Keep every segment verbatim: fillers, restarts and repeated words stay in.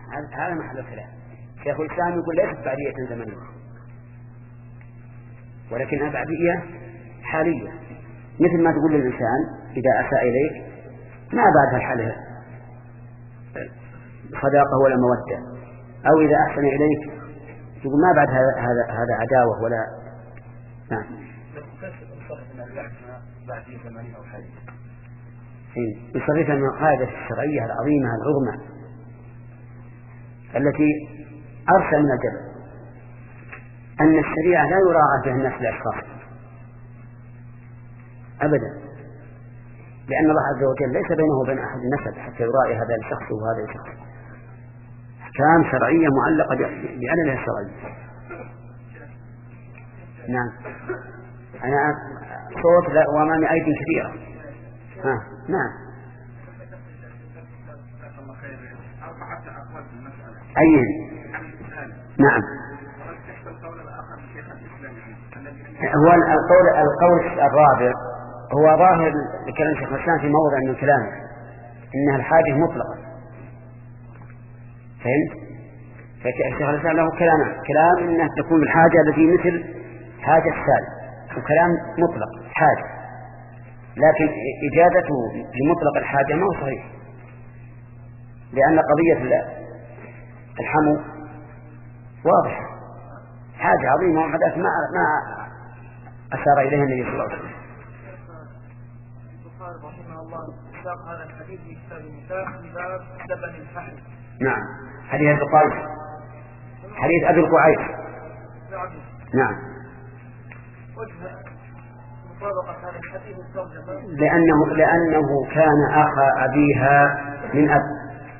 هذا محل الخلاف. شيخ الإسلام يقول ليست بعدية زمنية ولكنها بعدية حالية، مثل ما تقول للإنسان إذا أساء إليك ما بعد الحاله صداقة ولا مودة، أو إذا أحسن إليك تقول ما بعد هذا هذا هذا عداوة ولا. نعم. يصرفها من القاعدة الشرعية العظيمة العظمى التي أرسل من الجبل أن الشريعة لا يراعى فيها الناس الأشخاص أبدا، لأن الله عز وجل ليس بينه وبين أحد نسب حتى يراعي هذا الشخص وهذا الشخص. أحكام شرعية معلقة بعللها الشرعية. نعم. أنا صوت وأمامي أيدي كثيرة. ها. نعم. أي. نعم. هو القول القول الرابع هو ظاهر لكلام شيخ الإسلام في موضع من كلامه إنها الحاجة مطلقة. فهمت؟ فالشيخ الإسلام له كلام كلام إنها تكون الحاجة التي مثل حاجة السالم، وكلام مطلق حاجة، لكن إجازته لمطلق الحاجة ما هو صحيح، لأن قضية الحمو واضحة، حاجة عظيمة وحدث ما ما أشار إليها النبي صلى الله عليه وسلم. البخاري رحمه الله ساق هذا الحديث في كتاب النكاح في باب لبن الفحل. نعم. حديث أبي القعيس، حديث أبي القعيس. نعم. وجه مطابقة هذا الحديث الترجمة لأنه لأنه كان أخا أبيها من أب،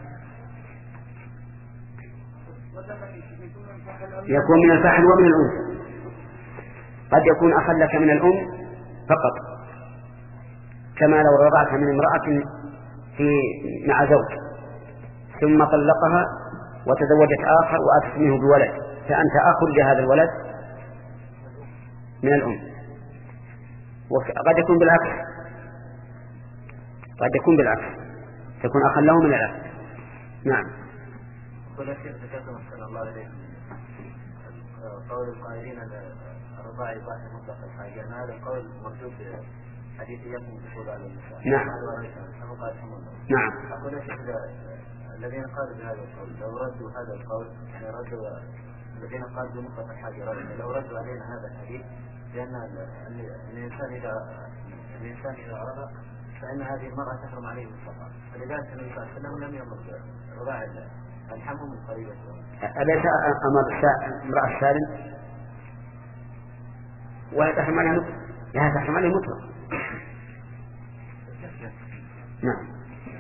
يكون من الفحل ومن الأنثى، قد يكون أخا لك من الأم فقط، كما لو رضعتها من امرأة في مع زوج ثم طلقها وتزوجت آخر وأتت منه بولد، فأنت أخ لهذا الولد من الأم. وقد يكون بالعكس، قد يكون بالعكس تكون أخا له من الأب. نعم. قل الشيخ ذكرتم صلى الله عليه وسلم قول القائلين الرضاع يباح مطلق الحاجة، هذا القول مردود حديث يكون دخول على النساء. نعم. نعم. أقول الشيخ الذين قالوا بهذا القول لو ردوا هذا القول يعني ردوا الذين قالوا بمطلق الحاجة لو ردوا علينا هذا الحديث لأن الإنسان إذا الإنسان إذا رضى فإن هذه المرأة تحرم عليه بالصلاة، فلذلك النبي صلى الله عليه وسلم لم يمر رضاع الحمو من قريبة. أليس أمر امرأة السالم ولا تحرم عليه مطلق؟ لا تحرم عليه مطلق. نعم.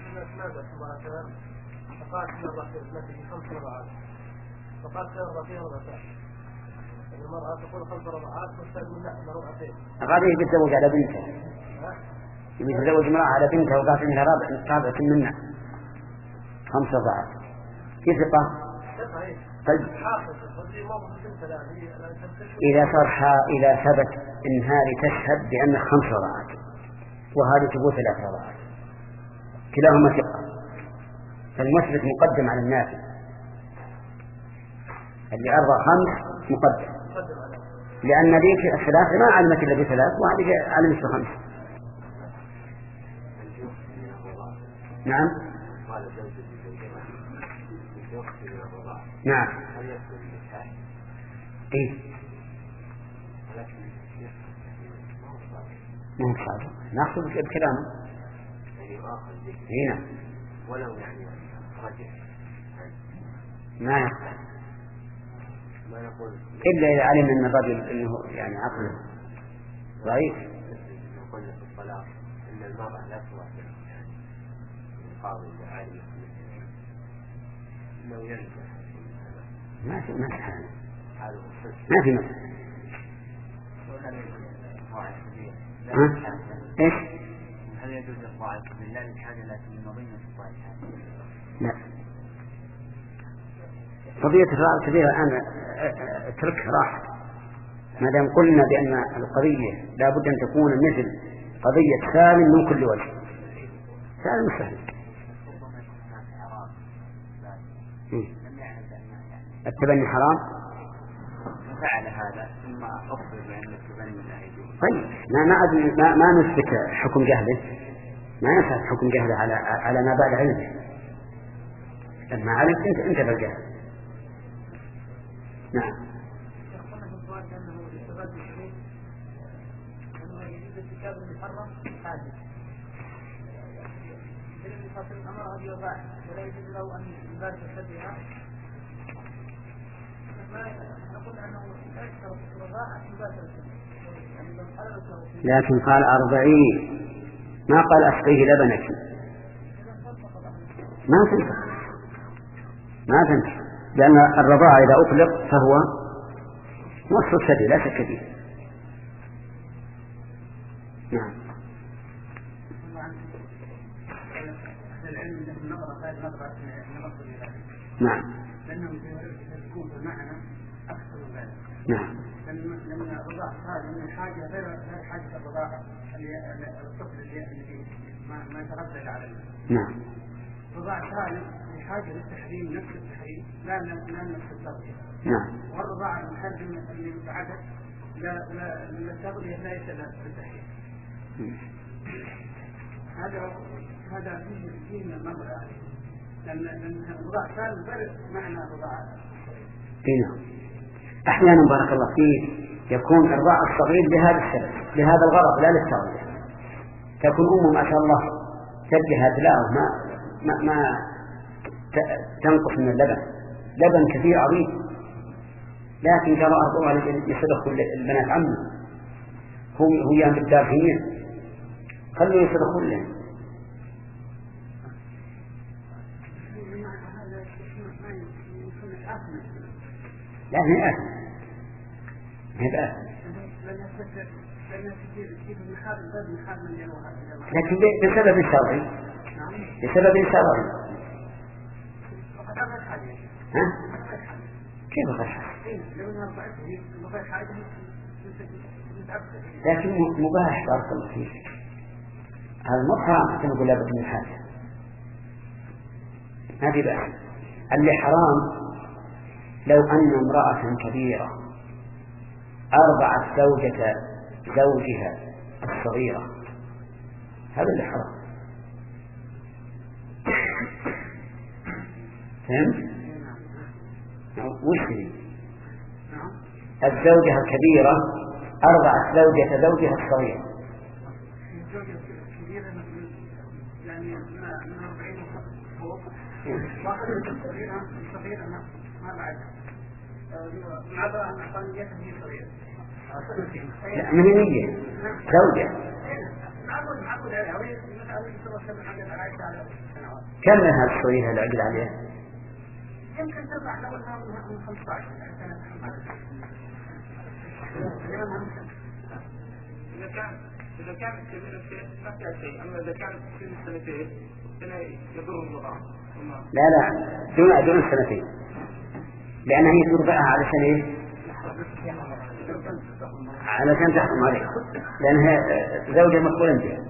فقال سيرضى في ابنته خمس رضعات، فقال سيرضى فيها رضعتان، المرأة تقول خمس رضعات والسلم لا رضعتين. هذه يتزوج على بنته، يتزوج امرأة على بنته وقالت إنها رابعة منها خمس رضعات في ثقة. طيب إذا صرح إذا ثبت إن هذه تشهد بأن خمس رضعات وهذه تقول ثلاث رضعات كلاهما ثقة، فالمثبت مقدم على النافي، اللي أرضى خمس مقدم، لأن ذيك الثلاث ما علمت إلا بثلاث وهذه علمت بخمس. نعم. نعم. إيه. ما هو صادق، نأخذ بكلامه. هنا. ولو يعني رجع. ما يقول. ما نقول. إلا إذا علم أن الرجل إنه يعني عقله ضعيف. نقول في الطلاق إن المرأة لا توافق يعني القاضي العالم إنه ينجح. ما في ما في حال. ما في مثل. ها؟ إيش؟ هل يجوز الضعف بالله الحاجة لكن من مضينة الضعف؟ لا. قضية الرأي الكبيرة الآن اتركها راحت، ما دام قلنا بأن القضية لا بد أن تكون مثل قضية سالم من كل وجه. سالم سهل. التبني حرام؟ فعل هذا ثم أخبر بأن التبني لا يجوز. طيب ما ما ما, ما نثبت حكم جهله، ما نثبت حكم جهله على على ما بعد علمه. لما علمت أنت أنت بالجهل. نعم. ولا يجوز له أن يبارك الشبيهة. نقول أنه لا يشترط الرضاعة أن يبارك الشبيهة. لكن قال أرضعيه، ما قال أسقيه لبنك. ما تنفع ما تنفع لأن الرضاعة إذا أطلق فهو نصف السبيل لا شك فيه. نعم. نعم. لأنهم يكون بمعنى أكثر من ذلك. نعم. لأن الرضاعة هذه من حاجة غير غير حاجة الرضاعة الطفل الذي ما ما يتردد على الماء. نعم. الرضاعة هذه بحاجة للتحريم نفس التحريم لا لا نفس التغذية. نعم. والرضاعة المحرم اللي بعدها لا لا التغذية لا يتلاشى بالتحريم. هذا هذا فيه فيه من النظر يعني. لأن الرضاعة كان غير معنى الرضاعة. نعم. أحيانا بارك الله فيه يكون إرضاع الصغير لهذا السبب لهذا الغرض لا للتغذية. تكون أمه ما شاء الله تجهد له ما ما, ما تنقص من اللبن لبن كثير عظيم، لكن جرى أرضها يصدق البنات عمه هو هو يام بالدافعين خلوا يصدقون له. لا هي آثم هي آثم لكن بسبب شرعي بسبب شرعي. ها؟ كيف غير حاجة؟ لكن مباح بارك الله فيك. هذا مو حرام كما يقول لابد من حاجة ما في بأس. اللي حرام لو أن امرأة كبيرة أرضعت زوجة زوجها الصغيرة هذا اللي حرام. فهمت؟ وش هي؟ الزوجة الكبيرة أرضعت زوجة زوجها الصغير. يعني من أربعين فوق واحد الصغيرة الصغيرة ما بعد مع أن قانيته هي صغيرة. لا من هي زوجة. كم من هذه الصغيرة اللي عقد عليها؟ يمكن تربع لو أنها من خمسة عشر سنة. إذا كان إذا كانت كبيرة ما فيها شيء، أما إذا كانت سن سنتين سنة يضر الرضاعة. لا لا دون دون سنتين لأنها هي ترضعها على سنة علشان تحكم عليه لأنها زوجة مقبولة بها.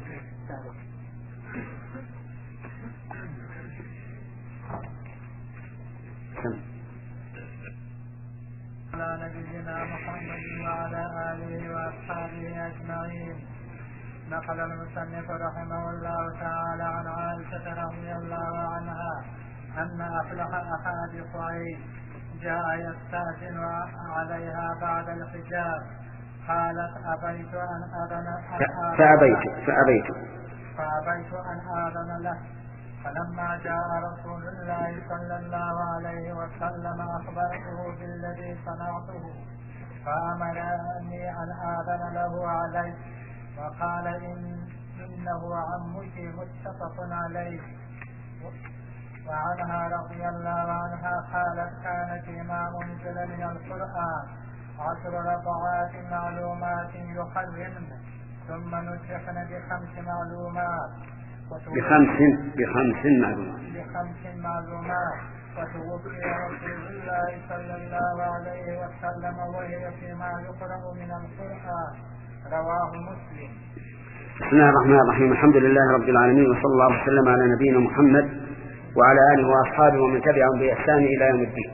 على نبينا محمد وعلى آله وأصحابه أجمعين. نقل المصنف رحمه الله تعالى عن عائشة رضي الله عنها أن أفلح أحد قريش جاء يستأذن عليها بعد الحجاب قالت أبيت أن أذن فأبيت فأبيت فأبيت أن آذن له. فلما جاء رسول الله صلى الله عليه وسلم أخبرته بالذي صنعته فأمرني أن آذن له عليه وقال إن إنه عمك متفق عليه. وعنها رضي الله عنها قالت كان فيما أنزل من القرآن عشر رضعات معلومات يحرمن ثم نسخن بخمس معلومات بخمس بخمس معلومات بخمس معلومات وتوفي رسول الله صلى الله عليه وسلم وهي فيما يقرأ من القرآن. رواه مسلم. بسم الله الرحمن الرحيم. الحمد لله رب العالمين وصلى الله وسلم على نبينا محمد وعلى آله وأصحابه ومن تبعهم بإحسان إلى يوم الدين.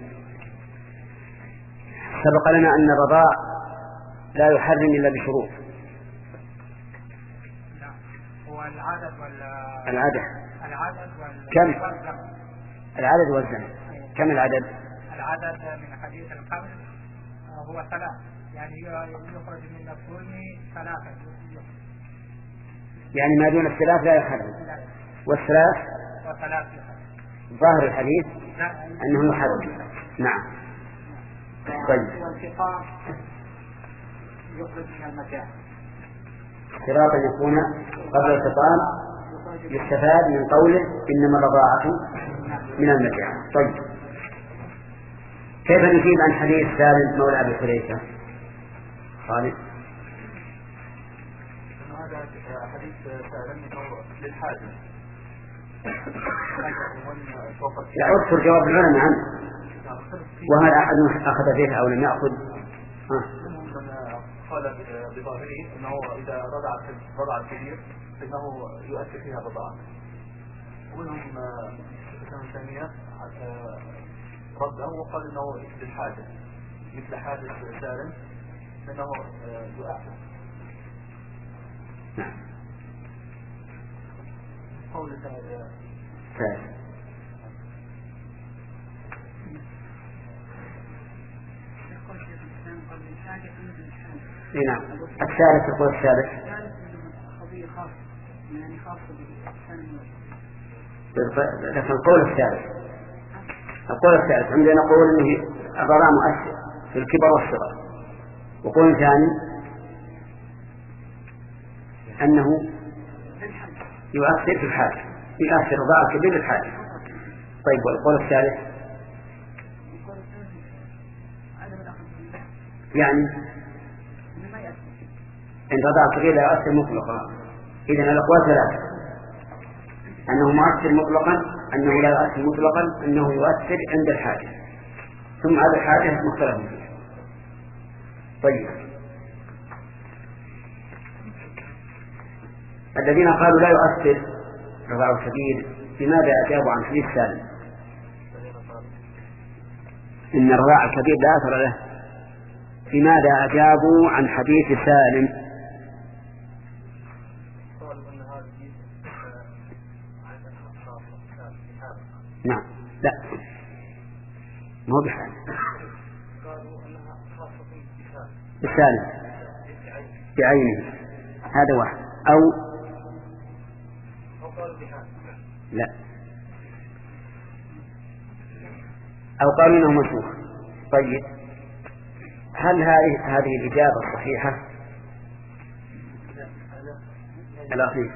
سبق لنا أن الرضاع لا يحرم إلا بشروط. هو العدد ولا العدد العدد كم العدد والزمن؟ كم العدد؟ العدد من حديث الخمس هو ثلاث، يعني يخرج من مفهوم ثلاثة، يعني ما دون الثلاث لا يحرم. والثلاث وثلاث ظاهر الحديث أنه يحرم. نعم. طيب. والانتقام يخرج من المكان. اشتراط أن يكون قبل الخطاب يستفاد من قوله إنما الرضاعة من المكان. طيب. كيف نجيب عن حديث سالم مولى أبي حذيفة؟ خالد. هذا حديث سالم للحاجة. لا أذكر جواب العلماء عنه. وهل أحد أخذ فيه أو لم يأخذ؟ قال بظاهره أنه إذا رضع رضع الكبير فإنه يؤثر فيها الرضاعة. ومنهم ابن تيمية رده وقال إنه للحاجة مثل حاجة سالم فإنه يؤثر. نعم. قول تعالى نعم. الثالث القول الثالث قضية خاصة يعني خاصة لكن القول الثالث القول الثالث عندنا نقول إنه الرضاع مؤثر في الكبر والصغر. وقول ثاني أنه يؤثر في الحاجة، يؤثر الرضاع الكبير للحاجة. طيب والقول الثالث يعني إن رضاع الكبير لا يؤثر مطلقا. إذن الأقوال ثلاثة: أنه مؤثر مطلقا، أنه لا يؤثر مطلقا، أنه يؤثر عند الحاجة، ثم هذا الحاجة مختلف فيه. طيب. الذين قالوا لا يؤثر رضاع الكبير لماذا أجابوا عن حديث سالم؟ إن الرضاع الكبير لا أثر له. لماذا أجابوا عن حديث سالم؟ نعم. لا ما هو بحال بسالم بعينه، هذا واحد. أو لا أو قالوا إنه منسوخ. طيب هل هذه هذه الإجابة الصحيحة؟ الأخير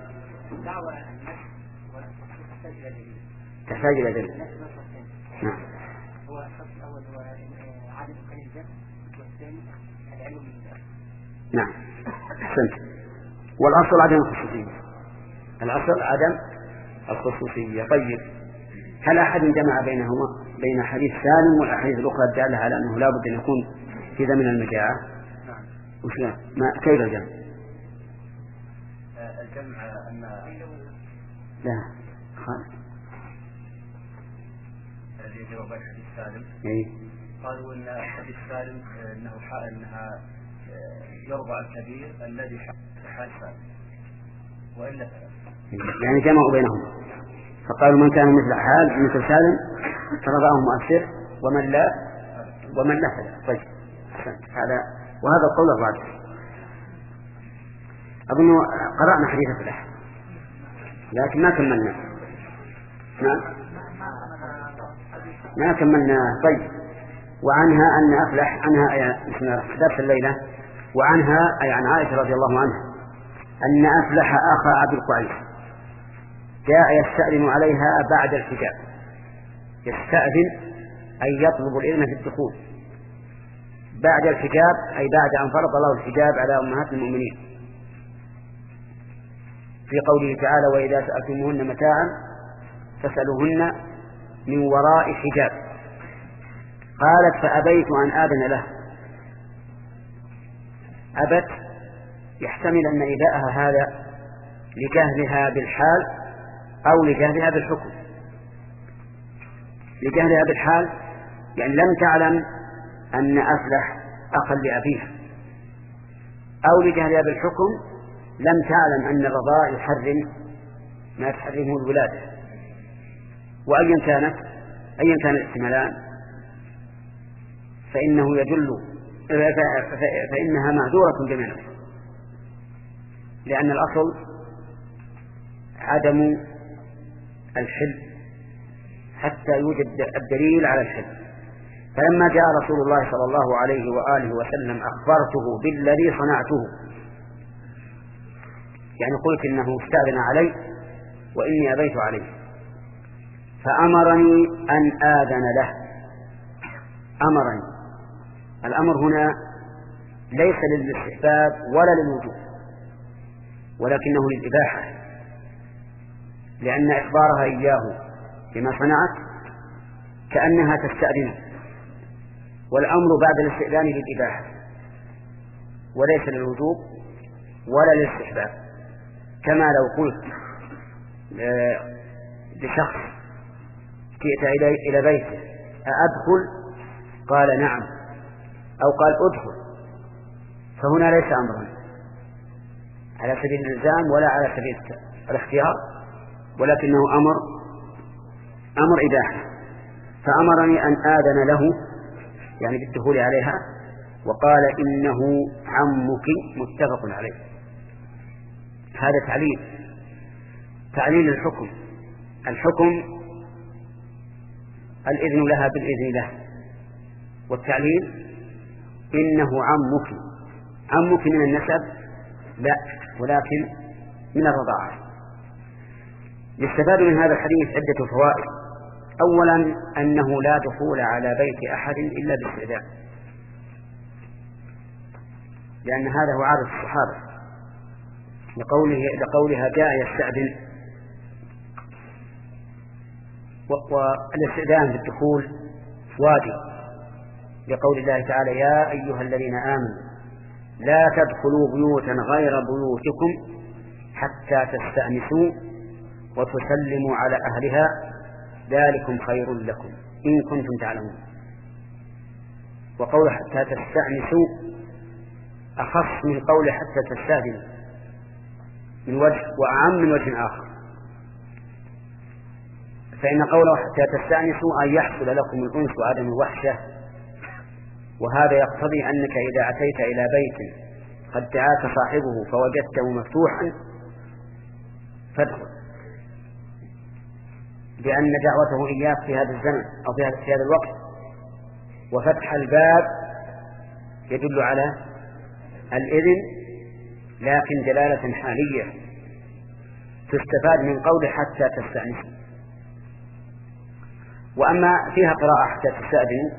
تحتاج إلى دليل. نعم. هو الشرط الأول هو عدد قليل الدم، والثاني العلم بالدم. نعم أحسنت. والأصل عدم الخصوصية. الأصل عدم الخصوصية. طيب هل أحد جمع بينهما بين حديث سالم والأحاديث الأخرى الدالة على أنه لا بد أن يكون في زمن المجاعة؟ نعم. وش ما كيف الجمع؟ الجمع أن لا خالد الذي جواب حديث سالم إيه؟ قالوا أن حديث سالم أنه أنها يرضع الكبير الذي حال سالم وإلا يعني جمعوا بينهم فقالوا من كان مثل حال مثل سالم فرضاه مؤثر ومن لا ومن لا فلا. طيب هذا وهذا القول الراجح. أظن قرأنا حديث فلاح لكن ما كملنا. نعم ما كملنا. طيب وعنها أن أفلح عنها درس الليلة وعنها أي عن عائشة رضي الله عنها أن أفلح أخا أبي القعيس جاء يستأذن عليها بعد الحجاب. يستأذن أي يطلب الإذن في الدخول بعد الحجاب أي بعد أن فرض الله الحجاب على أمهات المؤمنين في قوله تعالى وإذا سألتموهن متاعا فاسألوهن من وراء حجاب. قالت فأبيت أن آذن له. أبت يحتمل أن إباءها هذا لجهلها بالحال أو لجهلها بالحكم. لجهلها بالحال، يعني لم تعلم أن أفلح أخا لأبيها، أو لجهلها بالحكم لم تعلم أن الرضاع يحرم ما تحرمه الولادة. وأيا كانت أيا كان الاحتمالان فإنه يدل فإنها معذورة جميعا، لأن الأصل عدم الحل حتى يوجد الدليل على الحل. فلما جاء رسول الله صلى الله عليه وآله وسلم أخبرته بالذي صنعته، يعني قلت إنه استأذن علي وإني أبيت عليه، فأمرني أن آذن له. أمرني، الأمر هنا ليس للاستحباب ولا للوجوب، ولكنه للإباحة، لأن إخبارها إياه بما صنعت كأنها تستأذن، والأمر بعد الاستئذان للإباحة وليس للوجوب ولا للاستحباب. كما لو قلت لشخص جئت إلى بيته أأدخل؟ قال نعم، أو قال أدخل، فهنا ليس أمرا على سبيل الإلزام ولا على سبيل الاختيار، ولكنه أمر أمر إباحة. فأمرني أن آذن له يعني بالدخول عليها، وقال إنه عمك متفق عليه. هذا تعليل تعليل الحكم. الحكم الإذن لها بالإذن له، والتعليل إنه عمك. عمك من النسب لا، ولكن من الرضاعة. يستفاد من هذا الحديث عدة فوائد. أولا أنه لا دخول على بيت أحد إلا باستئذان، لأن هذا هو عادة الصحابة، لقوله لقولها جاء يستأذن. والاستئذان بالدخول واجب، لقول الله تعالى يا أيها الذين آمنوا لا تدخلوا بيوتا غير بيوتكم حتى تستأنسوا وتسلموا على أهلها ذلكم خير لكم إن كنتم تعلمون. وقول حتى تستأنسوا أخص من قول حتى تستأذنوا من وجه، وأعم من وجه آخر. فإن قوله حتى تستأنسوا أن يحصل لكم الأنس وعدم الوحشة، وهذا يقتضي أنك إذا أتيت إلى بيت قد دعاك صاحبه فوجدته مفتوحا فادخل، لأن دعوته إياك في هذا الزمن أو في هذا الوقت وفتح الباب يدل على الإذن، لكن دلالة حالية تستفاد من قول حتى تستأنس. وأما فيها قراءة حتى تستأذن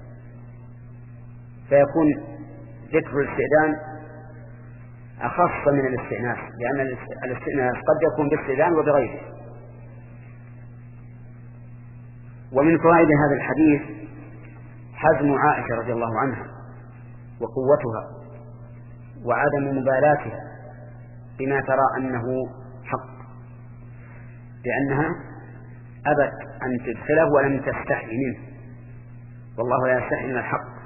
فيكون ذكر الاستئذان أخص من الاستئناس، لأن الاستئناس قد يكون باستئذان وبغيره. ومن فوائد هذا الحديث حزم عائشة رضي الله عنها وقوتها وعدم مبالاتها بما ترى أنه حق، لأنها أبت أن تدخله ولم تستحي منه، والله لا يستحي من الحق.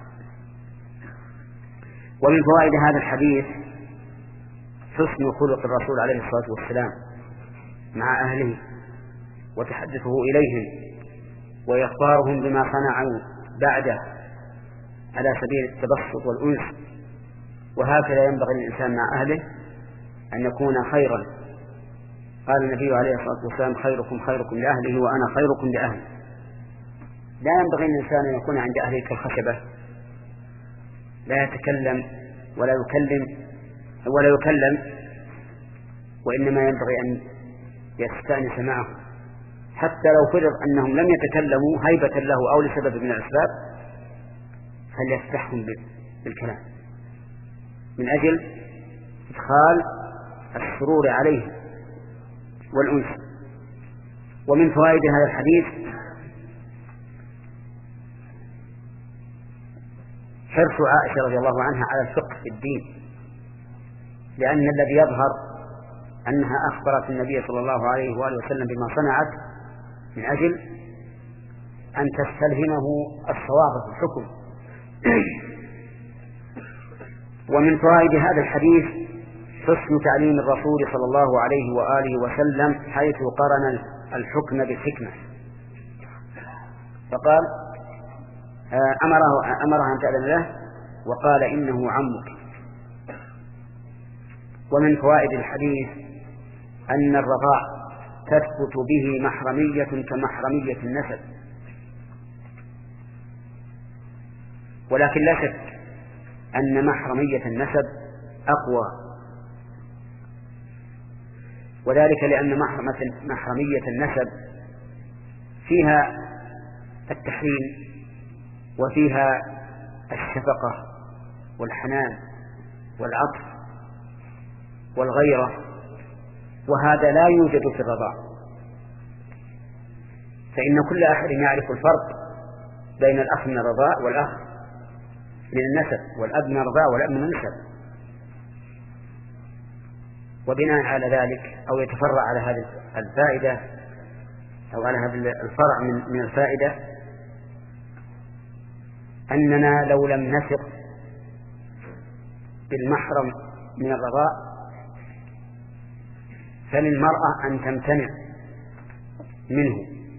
ومن فوائد هذا الحديث حسن خلق الرسول عليه الصلاة والسلام مع أهله وتحدثه إليهم وإخبارهم بما صنعوا بعده على سبيل التبسط والأنس. وهكذا ينبغي الإنسان مع أهله أن يكون خيرا. قال النبي عليه الصلاة والسلام خيركم خيركم لأهله وأنا خيركم لأهلي. لا ينبغي الإنسان أن يكون عند أهله كالخشبة، لا يتكلم ولا يكلم ولا يكلم وإنما ينبغي أن يستأنس معه، حتى لو فرض أنهم لم يتكلموا هيبة له أو لسبب من الأسباب فليفتحهم بالكلام من أجل إدخال السرور عليه والأنس. ومن فوائد هذا الحديث حرص عائشة رضي الله عنها على الفقه في الدين، لأن الذي يظهر أنها أخبرت النبي صلى الله عليه وآله وسلم بما صنعت من أجل أن تستلهمه الصواب في الحكم. ومن فوائد هذا الحديث حسن تعليم الرسول صلى الله عليه وآله وسلم حيث قرن الحكم بالحكمة، فقال أمره أمرها أن تأذن له وقال إنه عمك. ومن فوائد الحديث أن الرضاع تثبت به محرمية كمحرمية النسب، ولكن لا شك أن محرمية النسب أقوى، وذلك لأن محرمية النسب فيها التحريم وفيها الشفقة والحنان والعطف والغيرة، وهذا لا يوجد في الرضاع، فإن كل أحد يعرف الفرق بين الأخ من الرضاع والأخ من النسب، والأب من الرضاع والأب من النسب. وبناء على ذلك أو يتفرع على هذه الفائدة أو على هذا الفرع من من الفائدة أننا لو لم نثق بالمحرم من الرضاع فللمرأة أن تمتنع منه،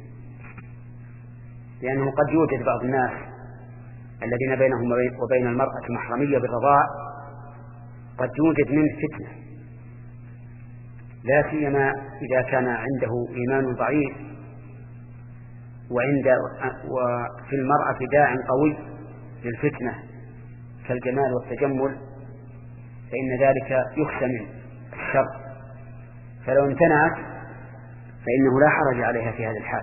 لأنه قد يوجد بعض الناس الذين بينهم وبين المرأة محرمية بالرضاع قد يوجد منه فتنة، لا سيما إذا كان عنده إيمان ضعيف وعند وفي المرأة داع قوي للفتنة كالجمال والتجمل، فإن ذلك يخشى من الشر، فلو امتنعت فإنه لا حرج عليها في هذا الحال.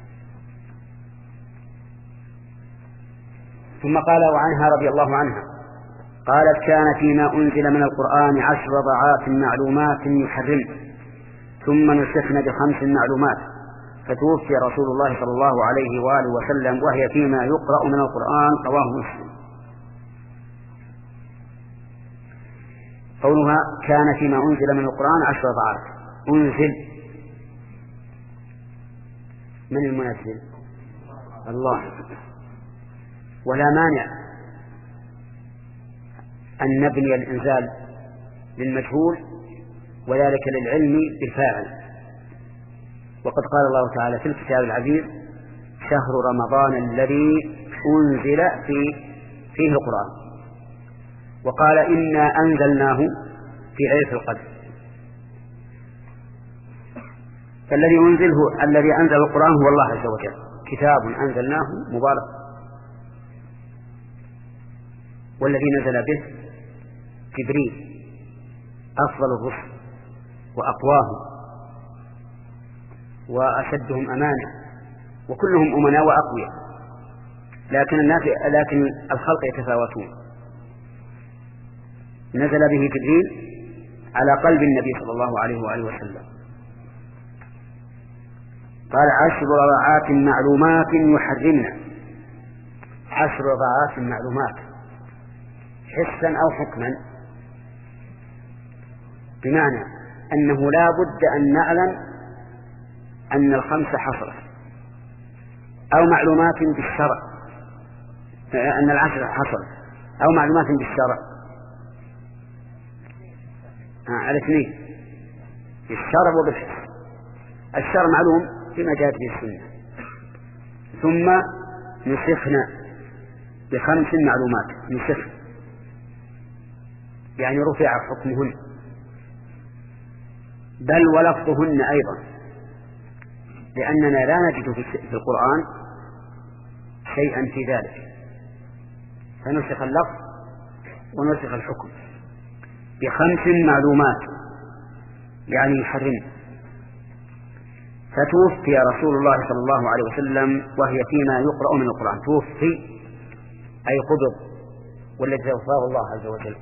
ثم قال وعنها رضي الله عنها قالت كان فيما أنزل من القرآن عشر رضعات معلومات يحرمن ثم نسخن بخمس معلومات، فتوفي رسول الله صلى الله عليه وآله وسلم وهي فيما يقرأ من القرآن، رواه مسلم. قولها كان فيما أنزل من القرآن عشر رضعات، أنزل من المنزل؟ الله، ولا مانع أن نبني الإنزال للمجهول وذلك للعلم بالفاعل، وقد قال الله تعالى في الكتاب العزيز شهر رمضان الذي أنزل في فيه القرآن، وقال إنا أنزلناه في ليلة القدر، فالذي أنزله الذي أنزل القرآن هو الله عز وجل، كتاب أنزلناه مبارك، والذي نزل به جبريل أفضل الرسل وأقواهم وأشدهم أمانة وكلهم أمناء وأقوياء، لكن الناس لكن الخلق يتفاوتون. نزل به جبريل على قلب النبي صلى الله عليه وآله وسلم. قال عشر رضعات معلومات يحرمن، عشر رضعات معلومات حسا أو حكما، بمعنى أنه لا بد أن نعلم أن الخمس حصلت، أو معلومات بالشرع أن العشر حصلت، أو معلومات بالشرع على اثنين، بالشرع وبالحس. الشرع معلوم فيما جاءت به السنة، ثم نسخنا بخمس معلومات، نسخ يعني رفع حكمهن، بل ولفظهن أيضا، لأننا لا نجد في القرآن شيئا في ذلك، فنسخ اللفظ ونسخ الحكم بخمس معلومات يعني يحرم. فتوفي رسول الله صلى الله عليه وسلم وهي فيما يقرأ من القرآن، توفي أي قبض، والذي توفاه الله عز وجل،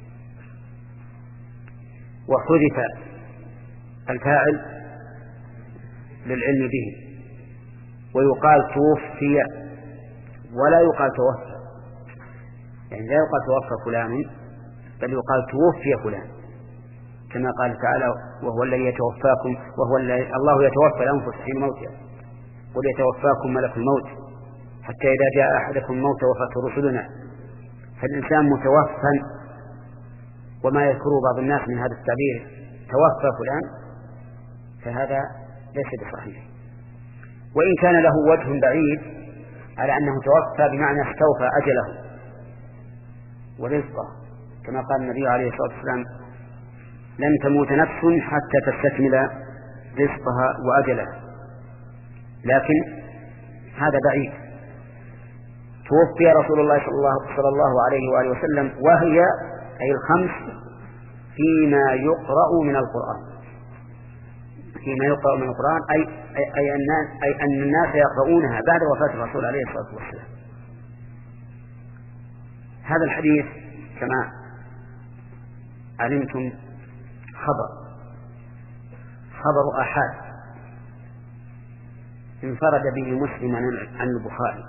وحذف الفاعل للعلم به، ويقال توفي ولا يقال توفى، يعني لا يقال توفى فلان بل يقال توفي فلان، كما قال تعالى وهو الذي يتوفاكم وهو الذي الله يتوفى الأنفس حين موتها قل يتوفاكم ملك الموت حتى إذا جاء أحدكم الموت وفاته رسلنا، فالإنسان متوفى، وما يذكره بعض الناس من هذا التعبير توفى فلان، فهذا ليس بصحيح. وإن كان له وجه بعيد على أنه توفى بمعنى استوفى أجله ورزقه، كما قال النبي عليه الصلاة والسلام: لن تموت نفس حتى تستكمل رزقها وأجلها. لكن هذا بعيد. توفي رسول الله صلى الله, صلى الله عليه وآله وسلم وهي أي الخمس فيما يقرأ من القرآن، فيما يقرأ من القرآن أي, أي, أي, الناس أي أن الناس يقرؤونها بعد وفاة الرسول عليه الصلاة والسلام. هذا الحديث كما علمتم خبر خبر آحاد انفرد به مسلم عن البخاري،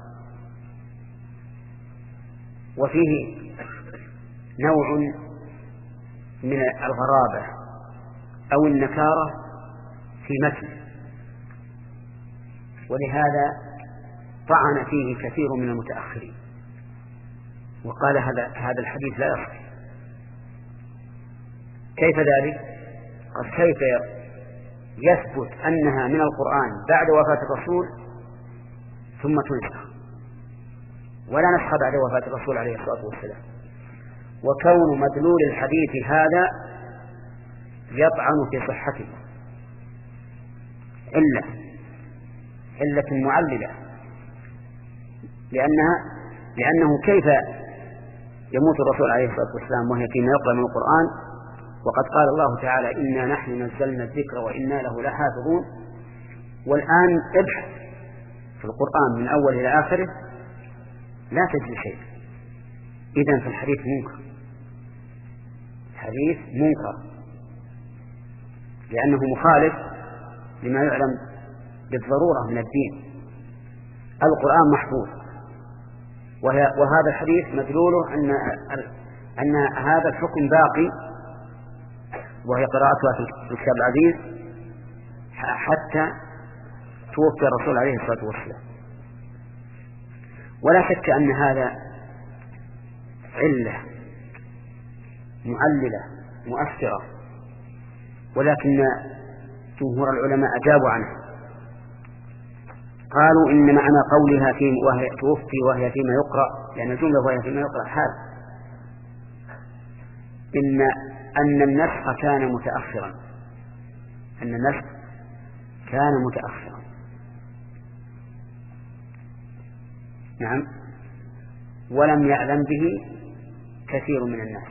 وفيه نوع من الغرابة أو النكارة في متن، ولهذا طعن فيه كثير من المتأخرين وقال هذا هذا الحديث لا يصح. كيف ذلك؟ قال: كيف يثبت أنها من القرآن بعد وفاة الرسول ثم تنسخ، ولا نسخ بعد وفاة الرسول عليه الصلاة والسلام؟ وكون مدلول الحديث هذا يطعن في صحته علة علة معللة، لأنها لأنه كيف يموت الرسول عليه الصلاة والسلام وهي فيما يقرأ من القرآن، وقد قال الله تعالى: إنا نحن نزلنا الذكر وإنا له لحافظون. والآن ابحث في القرآن من أول إلى آخره لا تجد شيء. إذن في الحديث منكر، حديث منكر لأنه مخالف لما يعلم بالضرورة من الدين. القرآن محفوظ، وهذا الحديث مدلوله أن أن هذا الحكم باقي، وهي قراءتها في الكتاب العزيز حتى توفي الرسول عليه الصلاة والسلام. ولا شك أن هذا علة معللة مؤثرة، ولكن جمهور العلماء أجابوا عنه، قالوا إن معنى قولها في وهي توفي وهي فيما يقرأ، لأن الجملة وهي فيما يقرأ حال، إن أن النسخ كان متأخرا أن النسخ كان متأخرا نعم، ولم يعلم به كثير من الناس،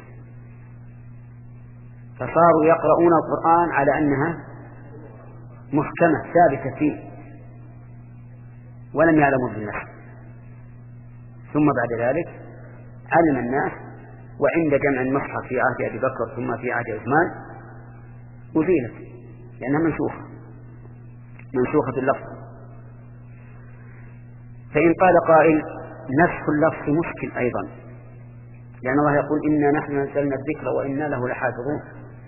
فصاروا يقرؤون القرآن على أنها محكمة ثابتة فيه ولم يعلموا بالنسخ. ثم بعد ذلك علم الناس، وعند جمع المصحف في عهد أبي بكر ثم في عهد عثمان أزيلت لأنها منسوخة منسوخة اللفظ. فإن قال قائل: نسخ اللفظ مشكل أيضا، لأن الله يقول: إنا نحن نزلنا الذكر وإنا له لحافظون،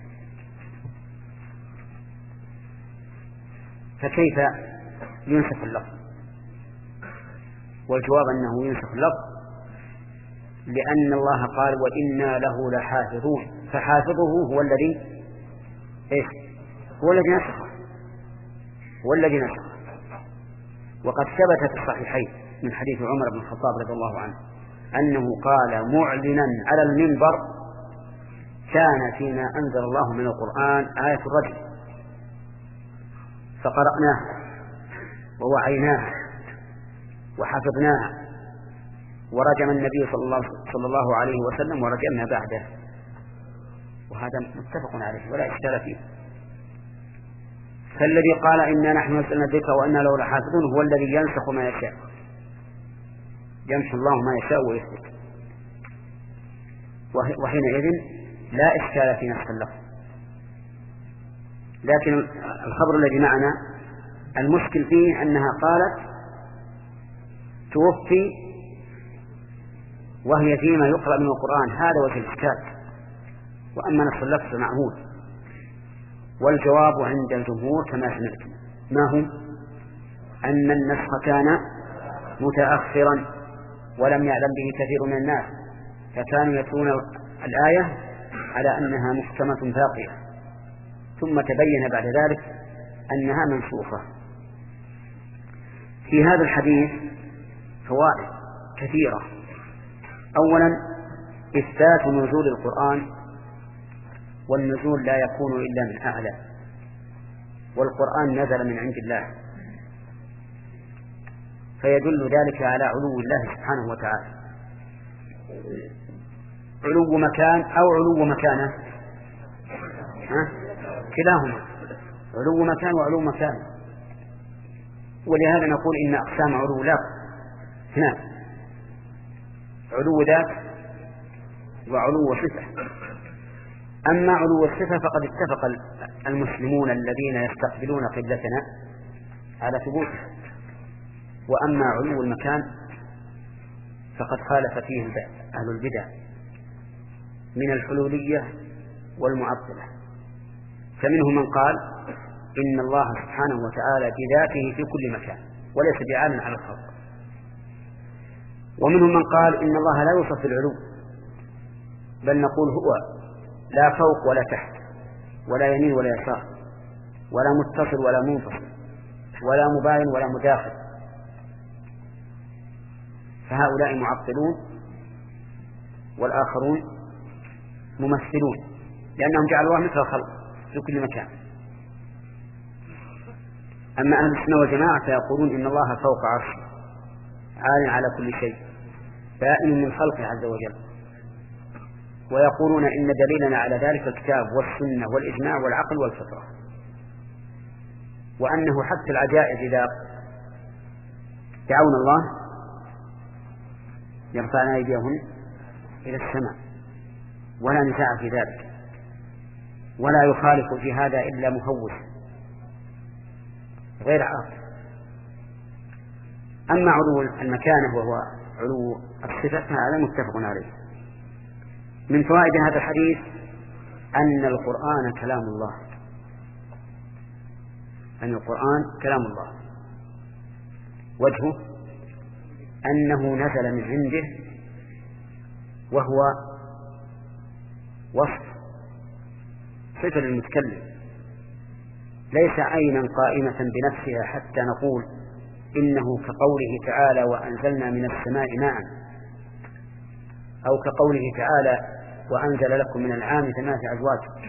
فكيف ينسخ اللفظ؟ والجواب أنه ينسخ اللفظ لأن الله قال: وإنا له لحافظون، فحافظه هو الذي إيش؟ هو الذي نسخه هو الذي نسخه وقد ثبت في الصحيحين من حديث عمر بن الخطاب رضي الله عنه أنه قال معلنا على المنبر: كان فيما أنزل الله من القرآن آية الرجم، فقرأناها ووعيناها وحفظناها، ورجم النبي صلى الله, صلى الله عليه وسلم ورجمنا بعده، وهذا متفق عليه ولا إشكال فيه. فالذي قال: إنا نحن نزلنا الذكر وإنا له لحافظون هو الذي ينسخ ما يشاء، يمحو الله ما يشاء ويثبت، وحينئذ لا إشكال في نسخ اللفظ. لكن الخبر الذي معنا المشكل فيه أنها قالت: توفي وهي فيما يقرأ من القرآن، هذا وجه الإشكال. وأما نسخ اللفظ معهود، والجواب عند الجمهور كما سمعتم ما هم؟ أن النسخ كان متأخرا ولم يعلم به كثير من الناس، فكانوا يتلون الآية على أنها محكمة باقية، ثم تبين بعد ذلك أنها منسوخة. في هذا الحديث فوائد كثيرة. أولا إثبات نزول القرآن، والنزول لا يكون إلا من أعلى، والقرآن نزل من عند الله، فيدل ذلك على علو الله سبحانه وتعالى، علو مكان أو علو مكانه، ها؟ كلاهما علو مكان وعلو مكان. ولهذا نقول إن أقسام علو لا هنا علو ذات وعلو صفة. أما علو الصفة فقد اتفق المسلمون الذين يستقبلون قبلتنا على ثبوته، وأما علو المكان فقد خالف فيه أهل البدع من الحلولية والمعطلة، فمنهم من قال إن الله سبحانه وتعالى بذاته في كل مكان وليس بعال على الخلق، ومنهم من قال إن الله لا يوصف بالعلو، بل نقول هو لا فوق ولا تحت ولا يمين ولا يسار ولا متصل ولا منفصل ولا مباين ولا مداخل. فهؤلاء معطلون والآخرون ممثلون، لأنهم جعلوا الله مثل الخلق في كل مكان. أما أهل السنة والجماعة فيقولون إن الله فوق عرشه عال على كل شيء بائن من خلقه عز وجل، ويقولون إن دليلنا على ذلك الكتاب والسنة والإجماع والعقل والفطرة، وأنه حتى العجائز إذا دعونا الله يرفعنا أيديهن إلى السماء، ولا نزاع في ذلك، ولا يخالف في هذا إلا مهوس غير عاقل. أما علو المكانة وهو علو الصفة فهذا متفق عليه. من فوائد هذا الحديث أن القرآن كلام الله، أن القرآن كلام الله. وجهه أنه نزل من عنده، وهو وصف صفة للمتكلم، ليس عينا قائمة بنفسها حتى نقول إنه كقوله تعالى وأنزلنا من السماء ماء، أو كقوله تعالى وأنزل لكم من العام ثمانية أزواج،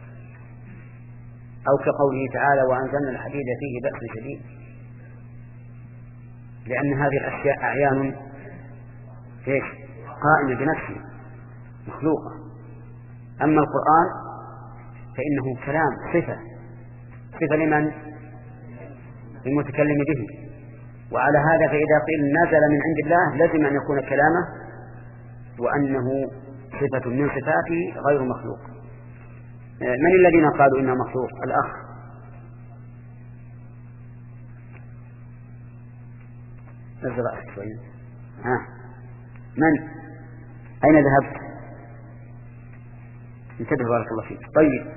أو كقوله تعالى وأنزلنا الحديد فيه بأس شديد، لأن هذه الأشياء أعيان قائمة بنفسه مخلوقة. أما القرآن فإنه كلام صفة صفة لمن؟ للمتكلم به. وعلى هذا فإذا قيل نزل من عند الله لازم أن يكون كلامه وأنه صفة من صفاته غير مخلوق. من الذين قالوا إنه مخلوق؟ الأخ نزل شوي. ها من؟ أين ذهبت؟ انتبه بارك الله فيك. طيب،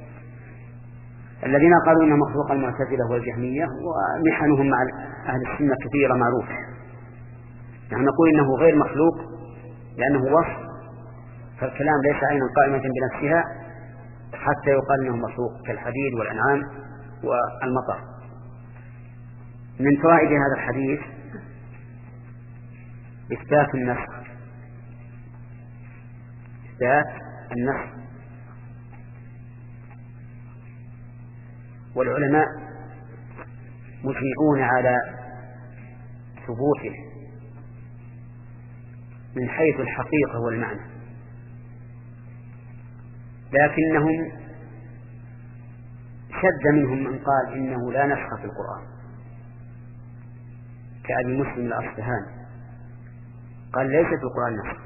الذين قالوا إنه مخلوق المعتزلة والجهمية، ومحنهم مع أهل السنة كثيرة معروفة. نحن نقول إنه غير مخلوق لأنه وصف، فالكلام ليس عينا قائمة بنفسها حتى يقال إنه مخلوق كالحديد والأنعام والمطر. من فوائد هذا الحديث إثبات النسخ، إثبات النسخ. والعلماء مجمعون على ثبوته من حيث الحقيقة والمعنى، لكنهم شد منهم من قال إنه لا نسخ في القرآن، كأبي مسلم الأصفهاني قال ليس في القرآن نسخ،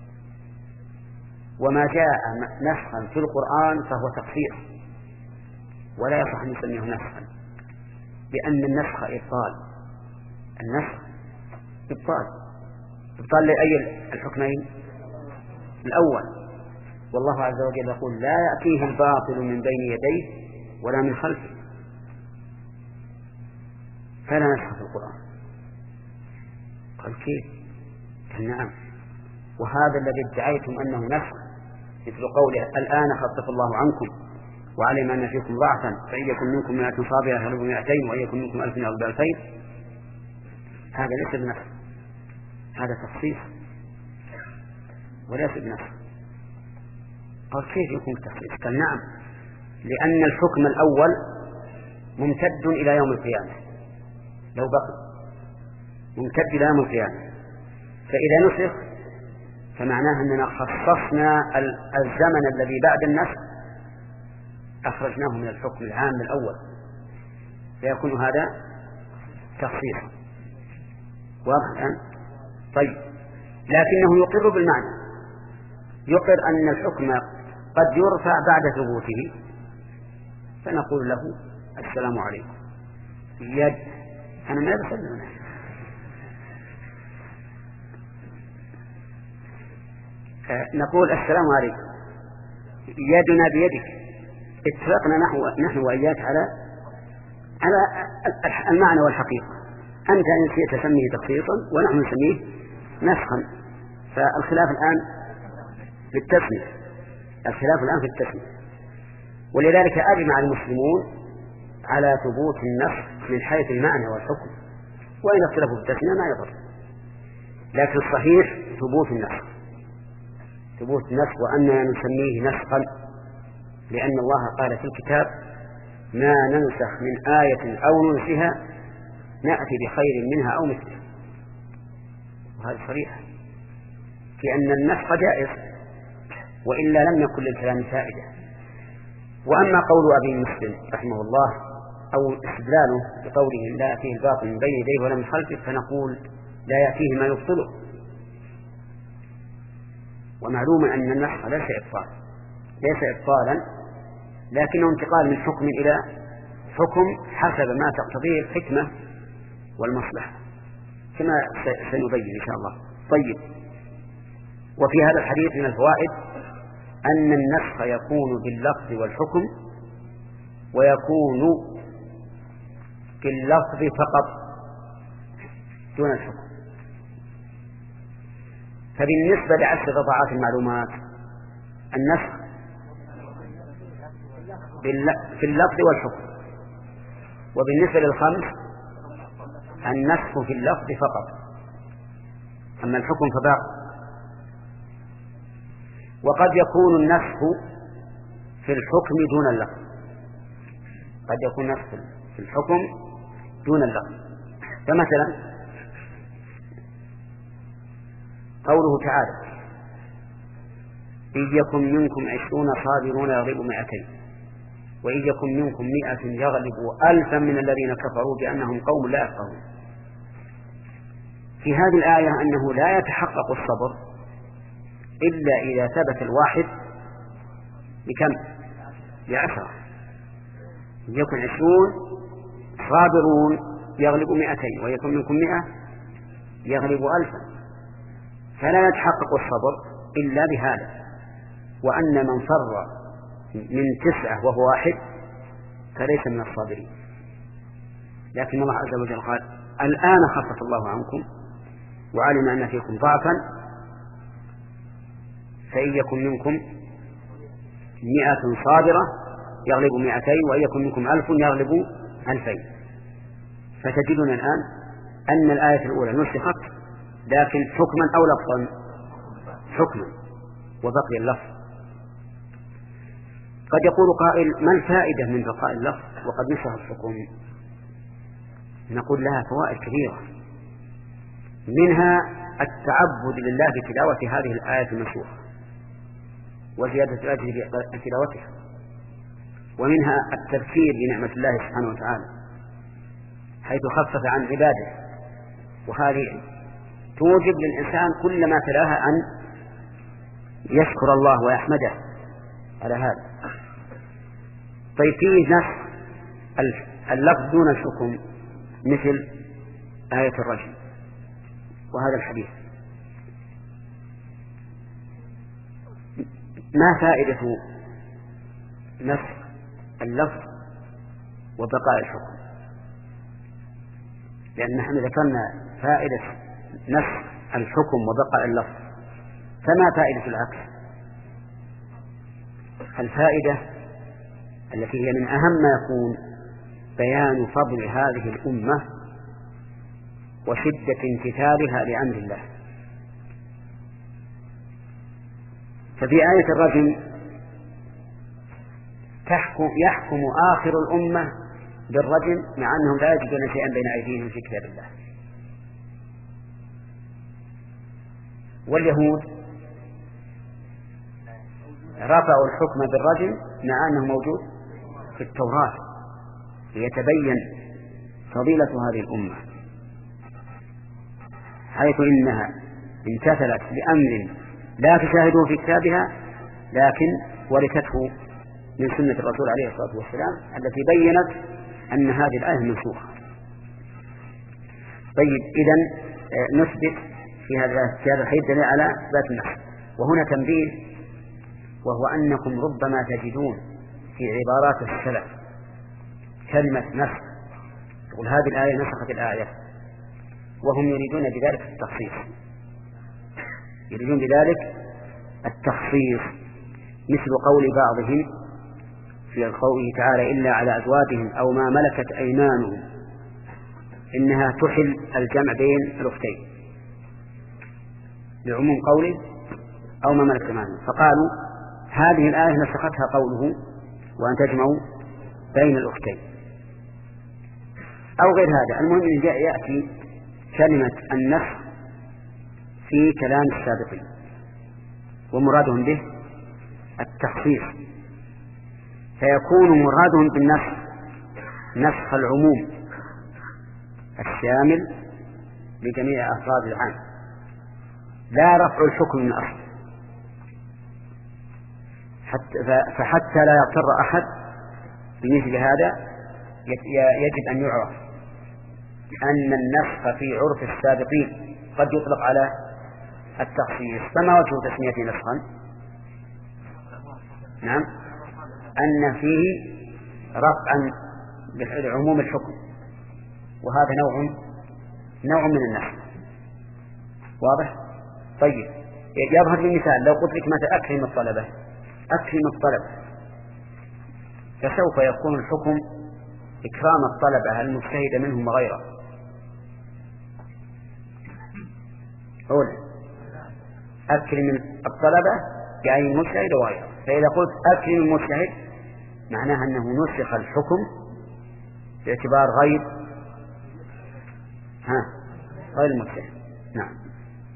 وما جاء نسخا في القرآن فهو تقصير ولا يصح أن نسميه نسخا، لأن النسخ إبطال، النسخ إبطال إبطال لأي الحكمين؟ الأول، والله عز وجل يقول لا يأتيه الباطل من بين يديه ولا من خلفه، فلا نسخ في القرآن. قال كيف؟ قال نعم، وهذا الذي ادعيتم أنه نسخ مثل قوله الآن خفف الله عنكم وعلم أن فيكم ضعفا فإن يكن منكم مائة صابرة يغلبوا مائتين وإن يكن منكم ألف يغلبوا ألفين، هذا ليس بنسخ، هذا تخصيص وليس بنسخ. قال كيف يكون تخصيص؟ قال نعم، لأن الحكم الأول ممتد إلى يوم القيامة، لو بقي ممتد إلى يوم القيامة، فإذا نسخ فمعناه أننا خصصنا الزمن الذي بعد النسخ أخرجناه من الحكم العام الأول، فيكون هذا تخصيصا. واضح الآن؟ طيب، لكنه يقر بالمعنى، يقر أن الحكم قد يرفع بعد ثبوته، فنقول له السلام عليكم. يد أنا ما بسلم، نقول السلام عليكم، يدنا بيدك، اتفقنا نحو نحن وإياك على على المعنى والحقيقة. أنت إن شئت تسميه تخصيصا ونحن نسميه نسخا، فالخلاف الآن في التسمية، الخلاف الآن في التسمية. ولذلك أجمع المسلمون على ثبوت النسخ من حيث المعنى والحكم، وإن اختلفوا في التسمية ما يضر، لكن الصحيح ثبوت النسخ، ثبوت النسخ، وأننا نسميه نسخا، لأن الله قال في الكتاب ما ننسخ من آية أو ننسها نأتي بخير منها أو مثلها، وهذا صريح في أن النسخ جائز، وإلا لم يكن للكلام فائدة. وأما قول أبي مسلم رحمه الله أو استدلاله بقوله لا يأتيه الباطل من بين يديه ولا من خلفه، فنقول لا يأتيه ما يبطله، ومعلوم أن النسخ ليس إبطال، ليس إبطالا، لكنه انتقال من حكم إلى حكم حسب ما تقتضيه الحكمة والمصلحة، كما سنبين إن شاء الله. طيب، وفي هذا الحديث من الفوائد أن النسخ يكون باللفظ والحكم، ويكون باللفظ فقط دون الحكم. فبالنسبة لعشر قطاعات المعلومات النسخ في اللفظ والحكم، وبالنسبة للخمس النسخ في اللفظ فقط، أما الحكم فباق. وقد يكون النسخ في الحكم دون اللفظ، قد يكون النسخ في الحكم دون اللفظ. فمثلا قوله تعالى إن يكن منكم عشرون صابرون يغلبوا مائتين وإن يكن منكم مائة يغلبوا ألفا من الذين كفروا بأنهم قوم لا يفقهون. في هذه الآية أنه لا يتحقق الصبر إلا إذا ثبت الواحد بكم؟ بعشرة. إن يكن عشرون صابرون يغلبوا مائتين ويكن منكم مائة يغلبوا ألفا، فلا يتحقق الصبر إلا بهذا. وأن من فر من تسعة وهو واحد فليس من الصابرين. لكن الله عز وجل قال الآن خفف الله عنكم وعلم أن فيكم ضعفا فإن يكن منكم مئة صابرة يغلبوا مئتين وإن يكن منكم ألف يغلبوا ألفين. فتجدون الآن أن الآية الأولى نسخت، لكن حكما أو لفظا؟ حكما، وبقي اللفظ. قد يقول قائل ما الفائدة من بقاء اللفظ وقد نسخ الحكم؟ نقول لها فوائد كثيرة، منها التعبد لله بتلاوة هذه الآية المنسوخة وزيادة تلاوتها، ومنها التذكير بنعمة الله سبحانه وتعالى حيث خفف عن عباده، وهذه توجب للإنسان كلما تلاها أن يشكر الله ويحمده على هذا. طيب، فيه نسخ اللفظ دون الحكم مثل آية الرجم وهذا الحديث. ما فائدة نسخ اللفظ وبقاء الحكم؟ لأن نحن ذكرنا فائدة نسخ الحكم وبقاء اللفظ، فما فائدة العكس؟ الفائدة التي هي من أهم ما يكون بيان فضل هذه الأمة وشدة امتثالها لأمر الله. ففي آية الرجم تحكم يحكم آخر الأمة بالرجم مع أنهم لا يجدون شيئا بين أيديهم في كتاب الله. واليهود رفعوا الحكم بالرجم مع أنه موجود في التوراة ليتبين فضيلة هذه الأمة، حيث إنها امتثلت بأمر لا تشاهده في كتابها لكن ورثته من سنة الرسول عليه الصلاة والسلام التي بينت أن هذه الآية منسوخة. طيب، إذن نثبت في هذا الحديث دليل على إثبات النسخ. وهنا تنبيه، وهو أنكم ربما تجدون في عبارات السلف كلمة نسخ، تقول هذه الآية نسخت الآية، وهم يريدون بذلك التخصيص، يريدون بذلك التخصيص، مثل قول بعضهم في قوله تعالى إلا على أزواجهم أو ما ملكت أيمانهم إنها تحل الجمع بين الأختين، لعموم قوله أو ما ملكت أيمانهم، فقالوا هذه الآية نسختها قوله وأن تجمعوا بين الأختين أو غير هذا. المهم أن جاء يأتي كلمة النسخ في كلام السابقين ومرادهم به التخصيص، فيكون مرادهم بالنسخ نسخ العموم الشامل لجميع أفراد العام، لا رفع الحكم من أصل. فحتى لا يضطر أحد بمثل هذا يجب أن يعرف أن النسخ في عرف السابقين قد يطلق على التخصيص. فما وجه تسميته نسخا؟ نعم، أن فيه رفعا لعموم الحكم، وهذا نوع نوع من النسخ. واضح؟ طيب، يظهر لي مثال، لو قلت لك متى أكرم الطلبة، أكرم الطلبة، فسوف يكون الحكم إكرام الطلبة المجتهد منهم وغيره. أولا أكرم الطلبة يعني المجتهد وغيره، فإذا قلت أكرم المجتهد معناها أنه نسخ الحكم باعتبار غير ها غير المجتهد. نعم.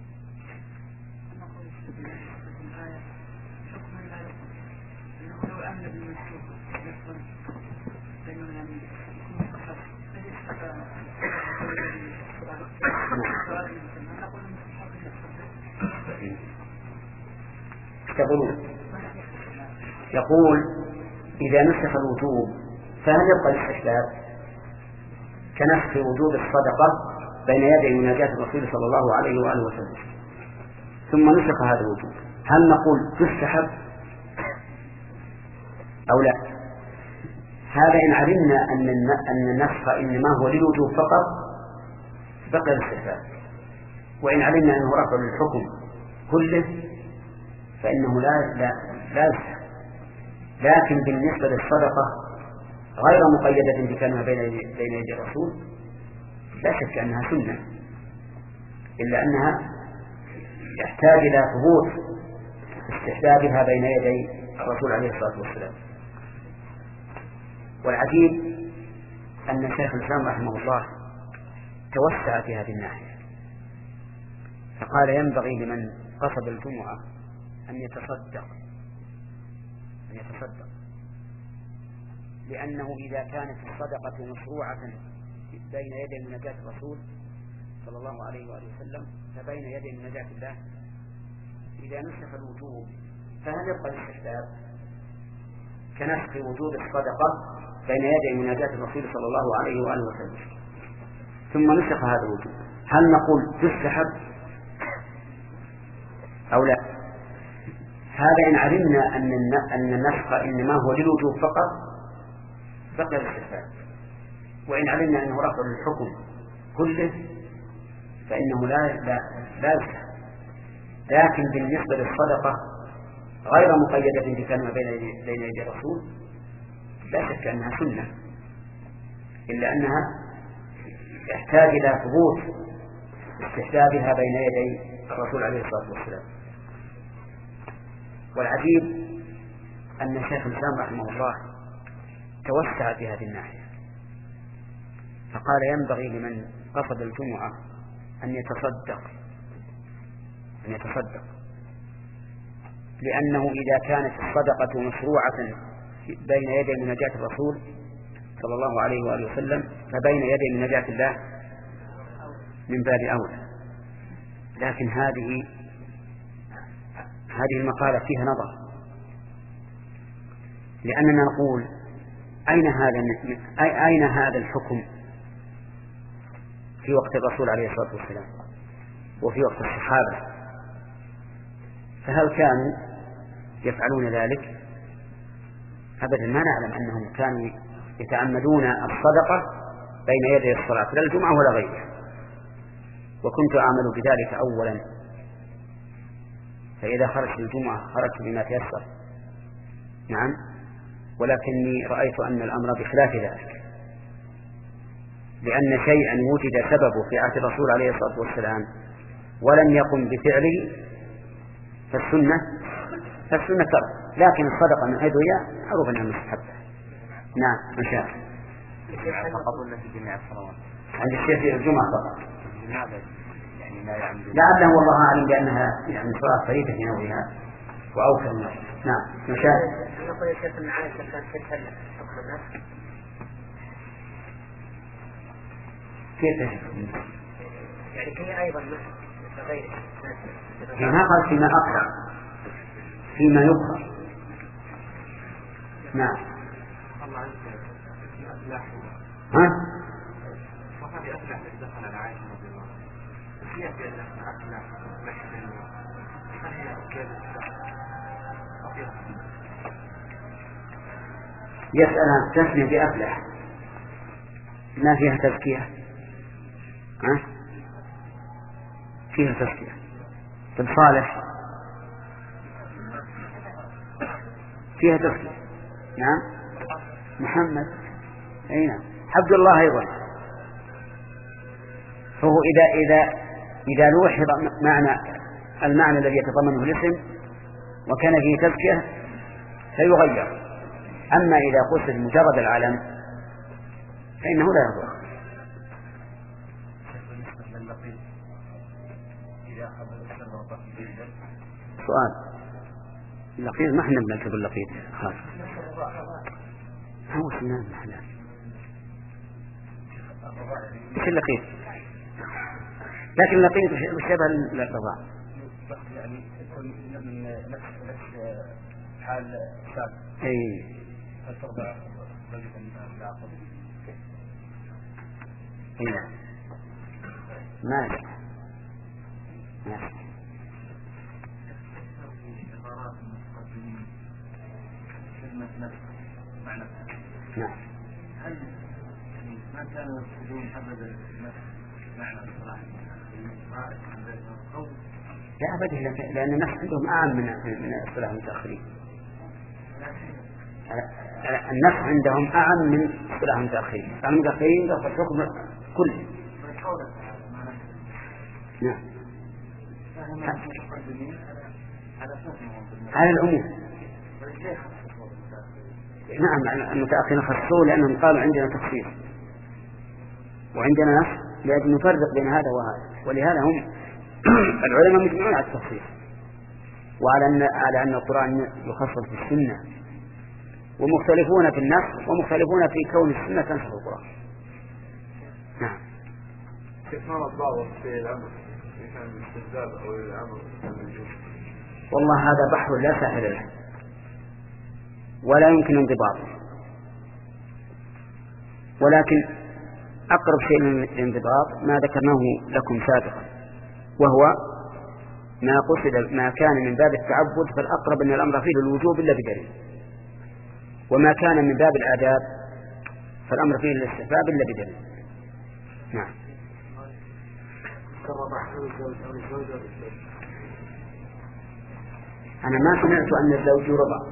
يقولون يقول إذا نسخ الوجوب فهل يبقى الاستحباب كنسخ وجوب الصدقة بين يدي مناجاة الرسول صلى الله عليه وآله وسلم، ثم نسخ هذا الوجوب، هل نقول تستحب أو لا؟ هذا إن علمنا أن أن النسخ إنما هو للوجوب فقط بقي الاستحباب، وإن علمنا أنه رفع للحكم كله فإنه لا لا لا يستحب. لكن بالنسبة للصدقة غير مقيدة بكلمة بين بين يدي الرسول، لا شك أنها سنة، إلا أنها يحتاج إلى ثبوت استحبابها بين يدي الرسول عليه الصلاة والسلام. والعجيب أن شيخ الإسلام رحمه الله توسع في هذه الناحية، فقال ينبغي لمن قصد الجمعة أن يتصدق أن يتصدق لأنه إذا كانت الصدقة مشروعة بين يدي مناجاة الرسول صلى الله عليه وآله وسلم فبين يدي مناجاة الله إذا نسخ الوجوب فهل يبقى الاستحباب كنسخ وجوب الصدقة بين يدي مناجاة الرسول صلى الله عليه وآله وسلم ثم نسخ هذا الوجوب، هل نقول تستحب أو لا؟ هذا إن علمنا أن أن النسخ إنما هو للوجوب فقط بقي الاستحباب، وإن علمنا أنه رفع للحكم كله فإنه لا لا لا يزكى. لكن بالنسبة للصدقة غير مقيدة بكلمة بين بين يدي الرسول لا شك أنها سنة، إلا أنها تحتاج إلى ثبوت استحبابها بين يدي الرسول عليه الصلاة والسلام. والعجيب أن شيخ الإسلام رحمه الله توسع في هذه الناحية، فقال ينبغي لمن قصد الجمعة أن يتصدق أن يتصدق لأنه إذا كانت الصدقة مشروعة بين يدي مناجاة الرسول صلى الله عليه وآله وسلم فبين يدي مناجاة الله من باب أولى. لكن هذه هذه المقالة فيها نظر، لأننا نقول أين هذا أين هذا الحكم في وقت الرسول عليه الصلاة والسلام وفي وقت الصحابة؟ فهل كانوا يفعلون ذلك؟ أبدا، ما نعلم أنهم كانوا يتعمدون الصدقة بين يدي الصلاة لا الجمعة ولا غيرها، وكنت أعمل بذلك أولا، فإذا خرجت الجمعة خرجت بما تيسر. نعم، ولكني رأيت أن الأمر بخلاف ذلك، لأن شيئا وجد سببه في عهد الرسول عليه الصلاة والسلام ولم يقم بفعله فالسنة فالسنة ترى، لكن الصدقة من حيث هي معروف أنها مستحبة. نعم، ما شاء فقط في جميع الصلوات عند الشيخ في الجمعة فقط، يعني لا يعمل لعله والله أعلم بأنها يعني صلاة فريدة في نوعها وأوكل الناس. نعم، ما شاء نقول يا شيخ أن عائشة كانت تسهل حكم الناس. كيف تشكل؟ يعني هي أيضا غير ما قال فيما أقرأ فيما يقرأ. نعم. ها؟ وهذه أفلح دخل على عائشة رضي الله عنها هي بأن أفلح محسن فهي كانت يسأل عن التسمية بأفلح ما فيها تزكية؟ ها؟ فيها تزكية. طب صالح فيها تزكية. نعم. محمد أي نعم. عبد الله أيضا. فهو إذا إذا إذا لوحظ معنى المعنى الذي يتضمنه الاسم وكان فيه تزكية فيغير، أما إذا قصد مجرد العلم فإنه لا يضر. سؤال اللقيط ما احنا بنكتب اللقيط خلاص هو سنان الحلال. ايش اللقيط؟ لكن اللقيط شبه الرضاع يعني يكون من نفس نفس حال سابق. اي الترضع رجل العقد. اي ماشي ماشي. نعم. هل ما كانوا يقصدون أبدا معنى الصلاة؟ لا أبدا، لأن الناس عندهم أعم من من الصلاة المتأخرين. الناس عندهم أعم من الصلاة المتأخرين، المتأخرين له الحكم كله. نعم. على العموم. نعم، المتأخرين خصوه لأنهم قالوا عندنا تخصيص وعندنا نص لأجل نفرق بين هذا وهذا، ولهذا هم العلماء مجمعون على التخصيص وعلى أن على أن القرآن يخصص بالسنة، ومختلفون في النص ومختلفون في كون السنة تنسخ القرآن. نعم. كيف ما الضابط في الأمر كان الاستهزاء أو الأمر؟ والله هذا بحر لا ساحل له ولا يمكن انضباطه، ولكن أقرب شيء للانضباط ما ذكرناه لكم سابقا، وهو ما قصد ما كان من باب التعبد فالأقرب أن الأمر فيه الوجوب إلا بدليل، وما كان من باب الآداب فالأمر فيه الاستحباب إلا بدليل. نعم. أنا ما سمعت أن الزوج يرضع،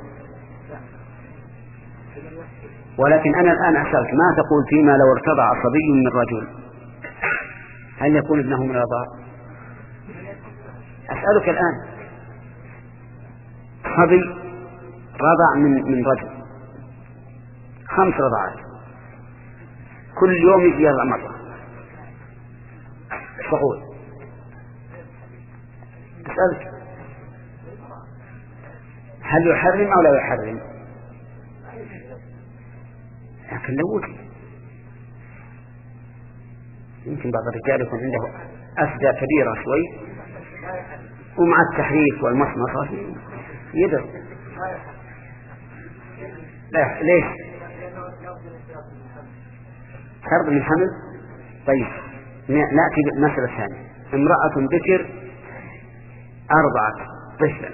ولكن أنا الآن أسألك ما تقول فيما لو ارتضع صبي من رجل هل يكون ابنه من الرضاع؟ أسألك الآن صبي رضع من من رجل خمس رضعات كل يوم يجي يرضع مرة، ايش تقول؟ أسألك هل يحرم أو لا يحرم؟ لكن لو وجد يمكن بعض الرجال يكون عنده أفدى كبيرة شوي ومع التحريف والمصمصة يدر. لا ليش؟ شرط من حمل. طيب نأتي بالمسألة الثانية. امرأة بكر أرضعت طفلا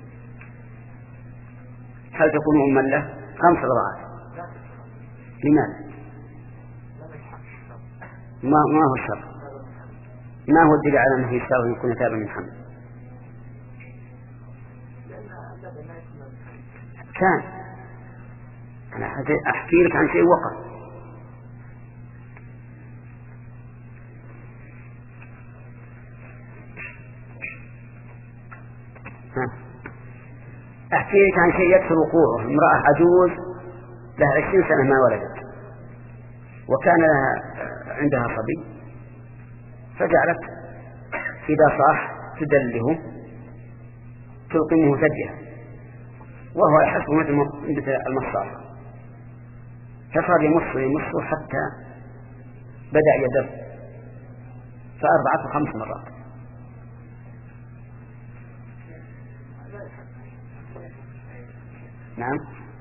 هل تكون أما له؟ خمس رضعات. لماذا؟ ما ما هو الشرط؟ ما هو الدليل على أنه يشترط أن يكون تابعا من حمل؟ كان أنا أحكي لك عن شيء وقع. أحكي لك عن شيء يكثر وقوعه. امرأة عجوز لها عشرين سنة ما ولدت وكان عندها صبي فجعلت إذا صاح تدله تلقمه ثديها وهو يحس مثل المصاص فصار يمص يمص حتى بدأ يدب فأربعة خمس مرات. نعم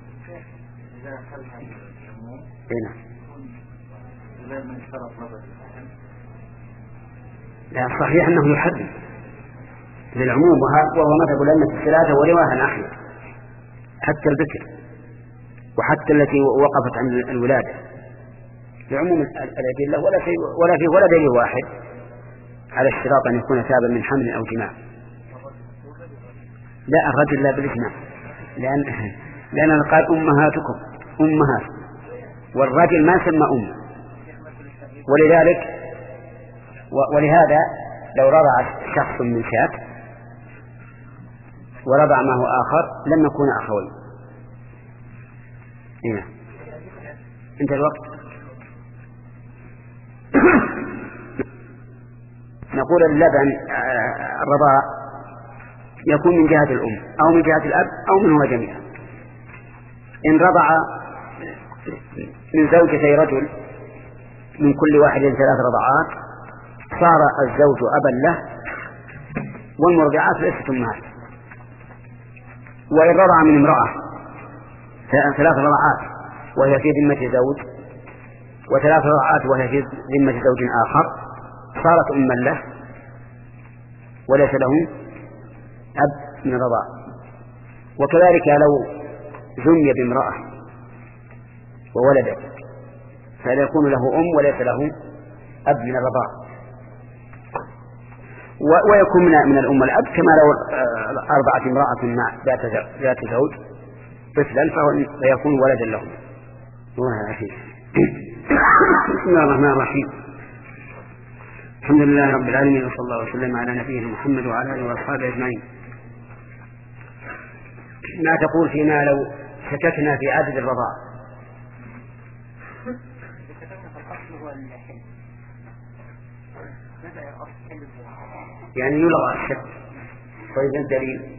هنا لا صحيح أنه يحدد للعموم وهو مذهب الأئمة الثلاثة ورواها أحمد حتى البكر وحتى التي وقفت عن الولادة لعموم الأدلة ولا في ولا في ولا دليل واحد على اشتراط أن يكون ثابا من حمل أو جماع. لا الرجل لا بالإجماع لأن لأن قال أمهاتكم أمهات والرجل ما سمى أم ولذلك ولهذا لو رضع شخص من شاة ورضع معه آخر لم يكون أخوين. هنا انت الوقت. نقول اللبن الرضاع يكون من جهة الأم أو من جهة الأب أو منهما جميعا. إن رضع من زوجتي رجل من كل واحد ثلاث رضعات صار الزوج أبا له والمرضعات ليست أمهات. وإن رضع من امرأة ثلاث رضعات وهي في ذمة زوج وثلاث رضعات وهي في ذمة زوج آخر صارت أما له وليس له أب من الرضاع. وكذلك لو زني بامرأة وولدت فلا يكون له أم وليس له أب من الرضاع ويكون من الأم الأب كما لو أربعة امرأة مع ذات زوج طفلا فيكون ولدا لهم. بسم الله الرحمن الرحيم. الحمد لله رب العالمين وصلى الله وسلم على نبينا محمد وعلى آله وأصحابه أجمعين. ما تقول فيما لو شككنا في عدد الرضاع؟ يعني يلغى الشك. طيب الدليل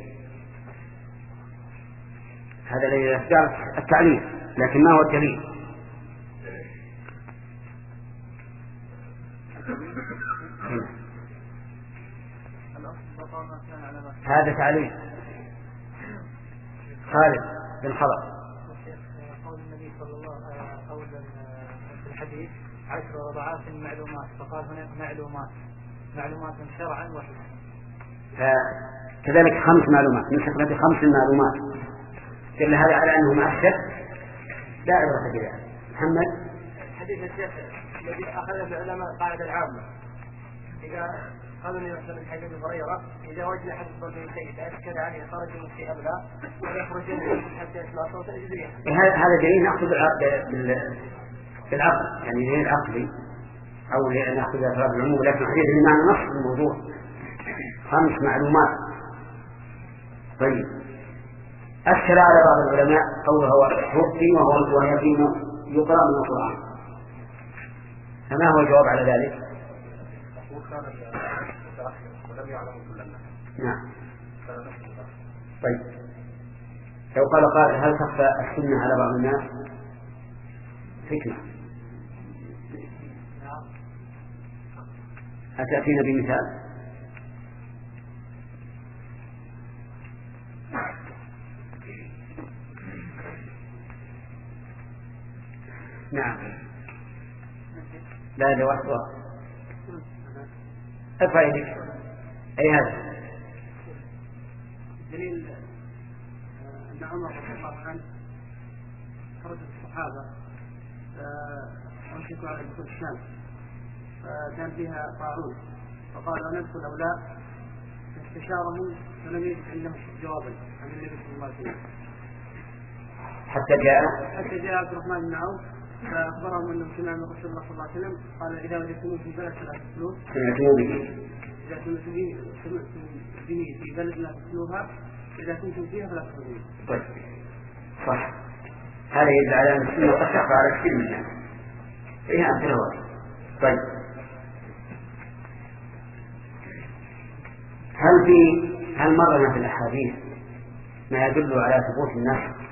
هذا الذي يختار التعليل لكن ما هو الدليل؟ هذا تعليل. خالد بن خلق قول النبي صلى الله عليه وسلم في الحديث عشر رضعات معلومات فقال هنا معلومات معلومات شرعا وحكما. كذلك خمس معلومات من حكمة خمس معلومات كل هذا على أنه مع الشك لا عبرة بها. محمد حديث الشيخ الذي أخذ العلماء قاعدة العامة إذا قال النبي صلى الله عليه وسلم حديث أبي هريرة إذا وجد أحد الصوتين سيئة أسكت عليه خرج من في أبلى ويخرج منه حتى يسمع صوتا يجريه. هذا دليل نأخذ بالعقل، يعني دليل عقلي أو نأخذ أفراد العموم، لكن حديث المعنى نص الموضوع خمس معلومات. طيب أشكل على بعض العلماء قوله هو توفي وهو وهي يقرأ من القرآن، فما هو الجواب على ذلك؟ نعم. طيب لو قال قال هل تخفى السنة على بعض الناس؟ فكرة، أتأتينا بمثال؟ نعم. لا لا واحد واحد. ارفع يدك. أي هذا؟ دليل أن عمر رضي الله عنه خرج الصحابة وانشكوا على دخول الشام فكان فيها طاعون فقالوا ندخل أو لا، فاستشارهم فلم يجد عندهم جوابا عن النبي صلى الله عليه وسلم حتى جاء حتى جاء عبد الرحمن بن عوف فأخبرهم أنه سمع من رسول الله صلى الله عليه وسلم قال إذا وجدتموه في بلد فلا تدخلوه، سمعتموه به إذا سمعتم به في بلد لا تدخلوها، إذا كنتم فيها فلا تدخلوه. طيب صح، هذا يدل على أن السنة قد تخفى على كثير من الناس فيها أمثلة واحدة. طيب هل في هل مرنا في الأحاديث ما يدل على ثبوت النفس؟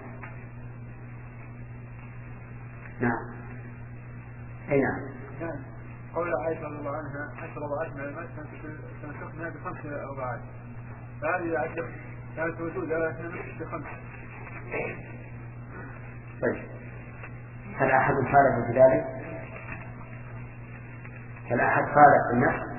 نعم. أي نعم. قول عائشة رضي الله عنها عشر رضعات من الماء سنشقنا بخمس رضعات، فهذه عشر كانت موجودة لكن بخمس. طيب هل أحد خالف في ذلك؟ هل أحد خالف في النفس؟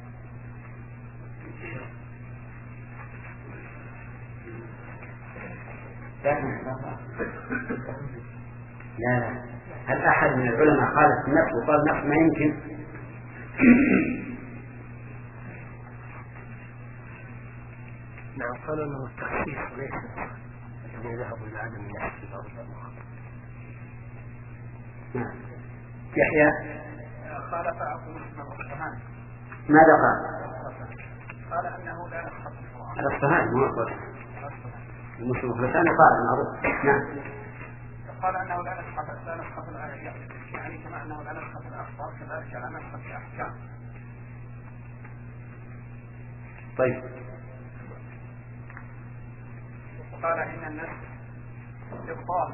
لا لا، هل أحد من العلماء خالف في النفس وقال النفس ما يمكن؟ نعم قالوا أنه التخصيص وليس الذين ذهبوا إلى عدم النفس في بعض الأمور. نعم. يحيى خالف أبو الأصفهاني. ماذا قال؟ قال أنه لا يخطئ القرآن. الأصفهاني مو أقول المسلم الثاني قال معروف. نعم. قال أنه لا نسخط لا نسخط الآية، يعني كما أنه لا نسخط الأخبار كذلك لا نسخط الأحكام. طيب. وقال إن الناس إبطال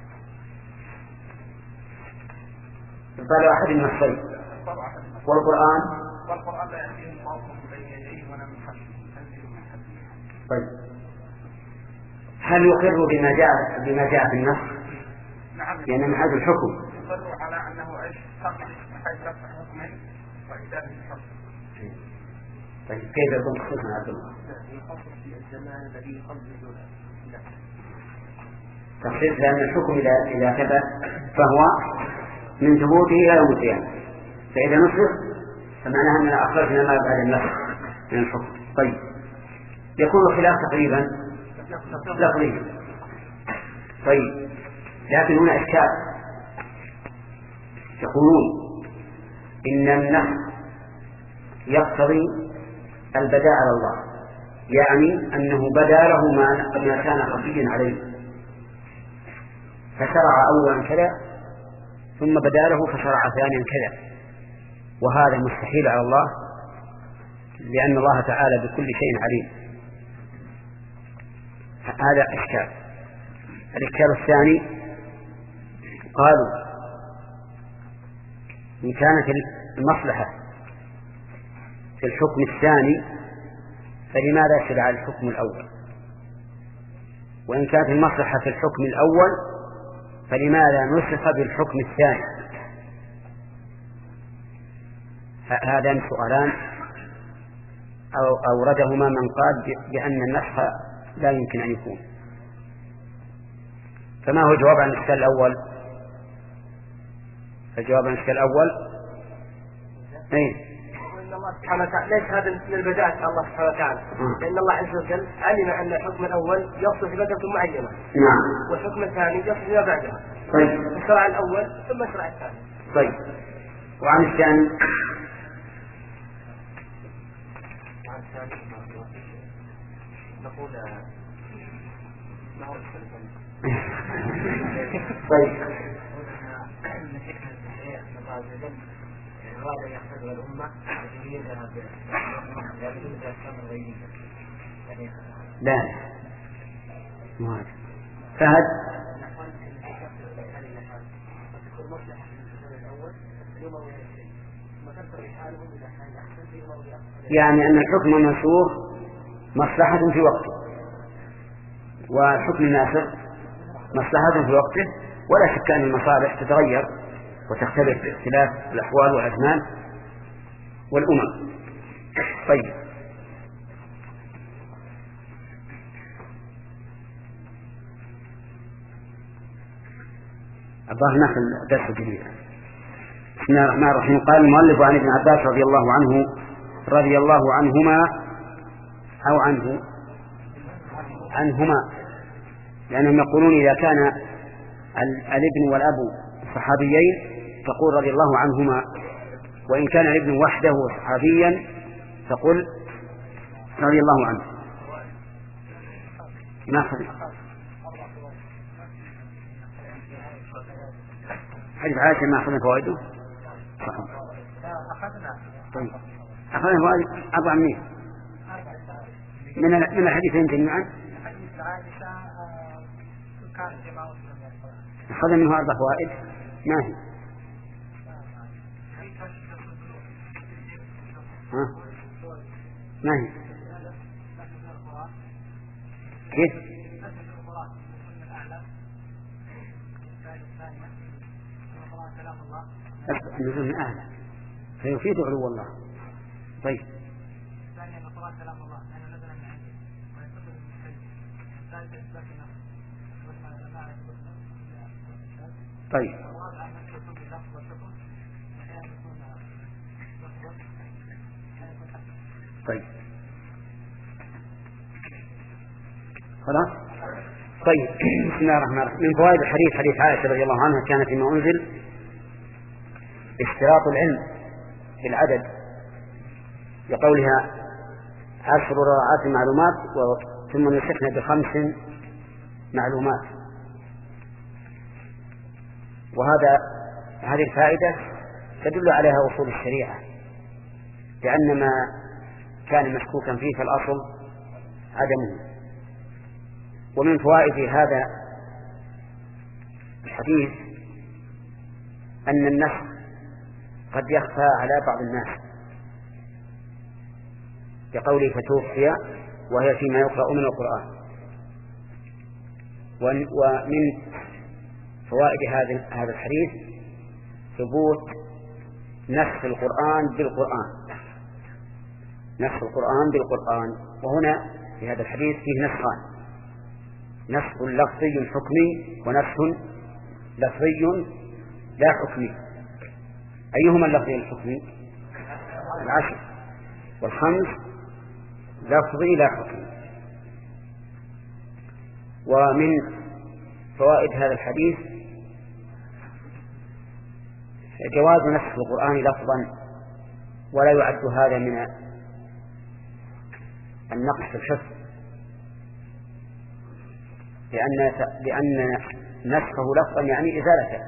إبطال أحد النصين. والقرآن والقرآن لا يأتيه صوت من بين يديه ولا من خلفه تنزيل من حكيم. طيب هل يقر بما جاء بما جاء في النص؟ نعم. لأن من هذا الحكم يقر على أنه عيش تقع بحيث رفع حكمين وإدارة الحكم. طيب كيف يكون خصوصا عبد الله؟ يخصص في الزمان الذي يقبل تخصيص لأن الحكم إذا إذا ثبت فهو من ثبوته إلى يوم القيامة، فإذا نسخ فمعناها أننا أخرجنا ما بعد النسخ من الحكم. طيب يكون الخلاف تقريبا لفظي. طيب لكن هنا إشكال، يقولون إن النسخ يقتضي البداء على الله، يعني أنه بدا له ما كان خفيا عليه فشرع أولا كذا ثم بدا له فشرع ثانيا كذا، وهذا مستحيل على الله لأن الله تعالى بكل شيء عليم. هذا إشكال. الإشكال الثاني قالوا إن كانت المصلحة في الحكم الثاني فلماذا شرع الحكم الأول، وإن كانت المصلحة في الحكم الأول فلماذا نسخ بالحكم الثاني؟ هذان سؤالان أو أوردهما من قال بأن النسخ لا يمكن أن يكون. فما هو جواب عن الإشكال الأول؟ الجواب عن الإشكال الأول إيه؟ لأن الله سبحانه وتعالى ليس هذا من البداءة الله سبحانه وتعالى، لأن الله عز وجل علم أن الحكم الأول يصل في بدأة معينة. نعم. والحكم الثاني يصل إلى بعدها. طيب. شرع الأول ثم شرع الثاني. طيب. وعن الثاني. عن الثاني نقول ما هو السلطان. طيب. أراد أن يحفظ الأمة يريدها يريدها كما غيرها. لا. ما فهد. يعني أن الحكم المنسوخ مصلحة في وقته، والحكم الناسخ مصلحة في وقته، ولا شك أن المصالح تتغير وتختلف باختلاف الأحوال والأزمان والأمم. طيب. الظاهر ناخذ درس جديد. بسم الله الرحمن الرحيم. قال المؤلف عن ابن عباس رضي الله عنه رضي الله عنهما أو عنه عنهما، لأنهم يقولون إذا كان الابن والأب صحابيين تقول رضي الله عنهما، وإن كان الابن وحده صحابيا تقول رضي الله عنه. ما خذ حديث عائشة ما أخذنا فوائده صحيح. طيب أخذنا فوائد أربع منين من من الحديثين جميعا أخذنا منه أربع فوائد. ما هي؟ ها؟ ما هي؟ كيف؟ النزول من أعلى فيفيد علو الله. طيب. طيب. طيب. خلاص. طيب. بسم الله الرحمن الرحيم. من فوائد الحديث حديث عائشة رضي الله عنها كانت فيما أنزل اشتراط العلم بالعدد، لقولها عشر رضاعات معلومات ثم نسخنا بخمس معلومات. وهذا هذه الفائدة تدل عليها أصول الشريعة، لأن ما كان مشكوكا فيه فالأصل عدمه. ومن فوائد هذا الحديث أن النسخ قد يخفى على بعض الناس، بقوله فتوفي وهي فيما يقرأ من القرآن. ومن فوائد هذا الحديث ثبوت نسخ القرآن بالقرآن، نسخ القرآن بالقرآن. وهنا في هذا الحديث فيه نسخان: نسخ لفظي حكمي ونسخ لفظي لا حكمي. أيهما اللفظي الحكمي؟ العشر، والخمس لفظي لا حكمي. ومن فوائد هذا الحديث جواز نسخ القرآن لفظا، ولا يعد هذا من النقص في الحفظ، لأن لأن نسخه لفظا يعني إزالته،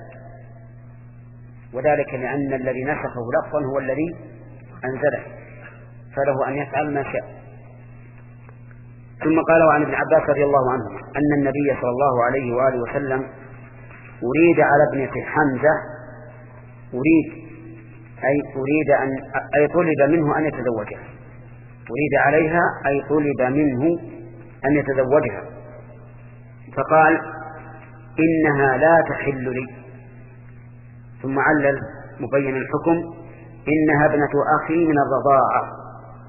وذلك لأن الذي نسخه لفظا هو الذي أنزله، فله أن يفعل ما شاء. ثم قال عن ابن عباس رضي الله عنه أن النبي صلى الله عليه وآله وسلم أريد على ابنة حمزة، أريد أي أريد أن أي طلب منه أن يتزوجها، أريد عليها أي طلب منه أن يتزوجها، فقال إنها لا تحل لي، ثم علل مبين الحكم إنها ابنة أخي من الرضاعة.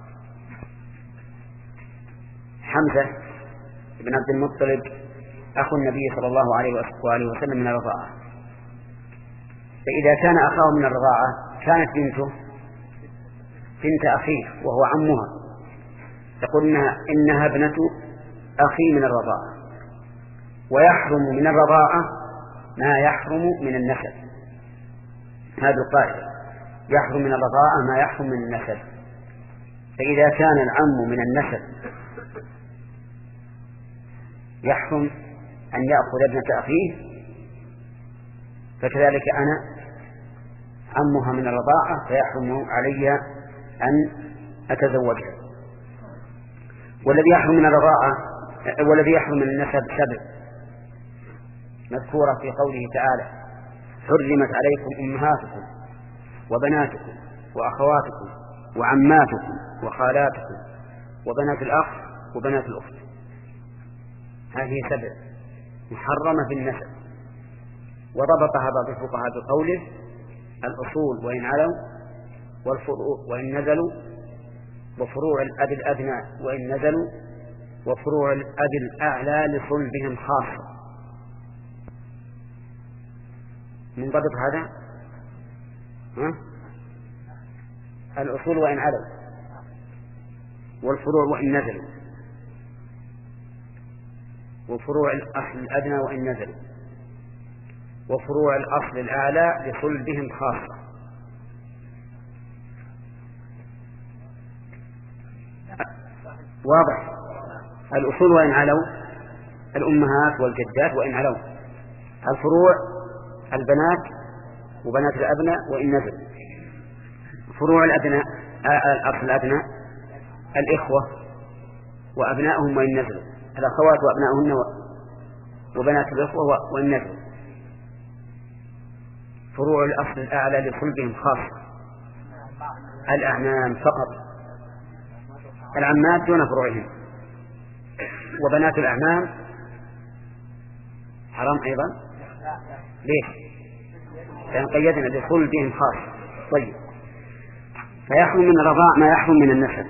حمزة بن عبد المطلب أخو النبي صلى الله عليه وآله وسلم من الرضاعة، فإذا كان أخاه من الرضاعة كانت بنته بنت أخيه وهو عمها، تقول إنها, إنها ابنة أخي من الرضاعة، ويحرم من الرضاعة ما يحرم من النسب. هذا القاعدة، يحرم من الرضاعة ما يحرم من النسب. فإذا كان العم من النسب يحرم أن يأخذ ابنة أخيه، فكذلك أنا عمها من الرضاعة فيحرم علي أن أتزوجها. والذي يحرم من الرضاعة والذي يحرم من النسب سبع مذكورة في قوله تعالى: حرمت عليكم أمهاتكم وبناتكم وأخواتكم وعماتكم وخالاتكم وبنات الأخ وبنات الأخت. هذه سبع محرمة في النسب. وضبطها بعض الفقهاء بقوله: الأصول وإن علوا والفروع وإن نزلوا، وفروع الأب الأدنى وإن نزلوا، وفروع الأب الأعلى لصلبهم خاصة. منضبط هذا؟ ها؟ الأصول وإن علوا والفروع وإن نزلوا، وفروع الأصل الأدنى وإن نزلوا، وفروع الأصل الأعلى لصلبهم خاصة. واضح؟ الأصول وإن علوا الأمهات والجدات وإن علوا، الفروع البنات وبنات الأبناء وإن نزلوا، فروع الأبناء الأصل الأدنى الإخوة وأبنائهم وإن نزلوا، الأخوات وأبنائهن وبنات الإخوة وإن نزلوا، فروع الأصل الأعلى لصلبهم خاصة الأعمام فقط، العمات دون فروعهم، وبنات الأعمام حرام أيضا. ليش؟ لأن قيدنا لصلبهم خاصة. طيب، فيحرم من الرضاع ما يحرم من النسب.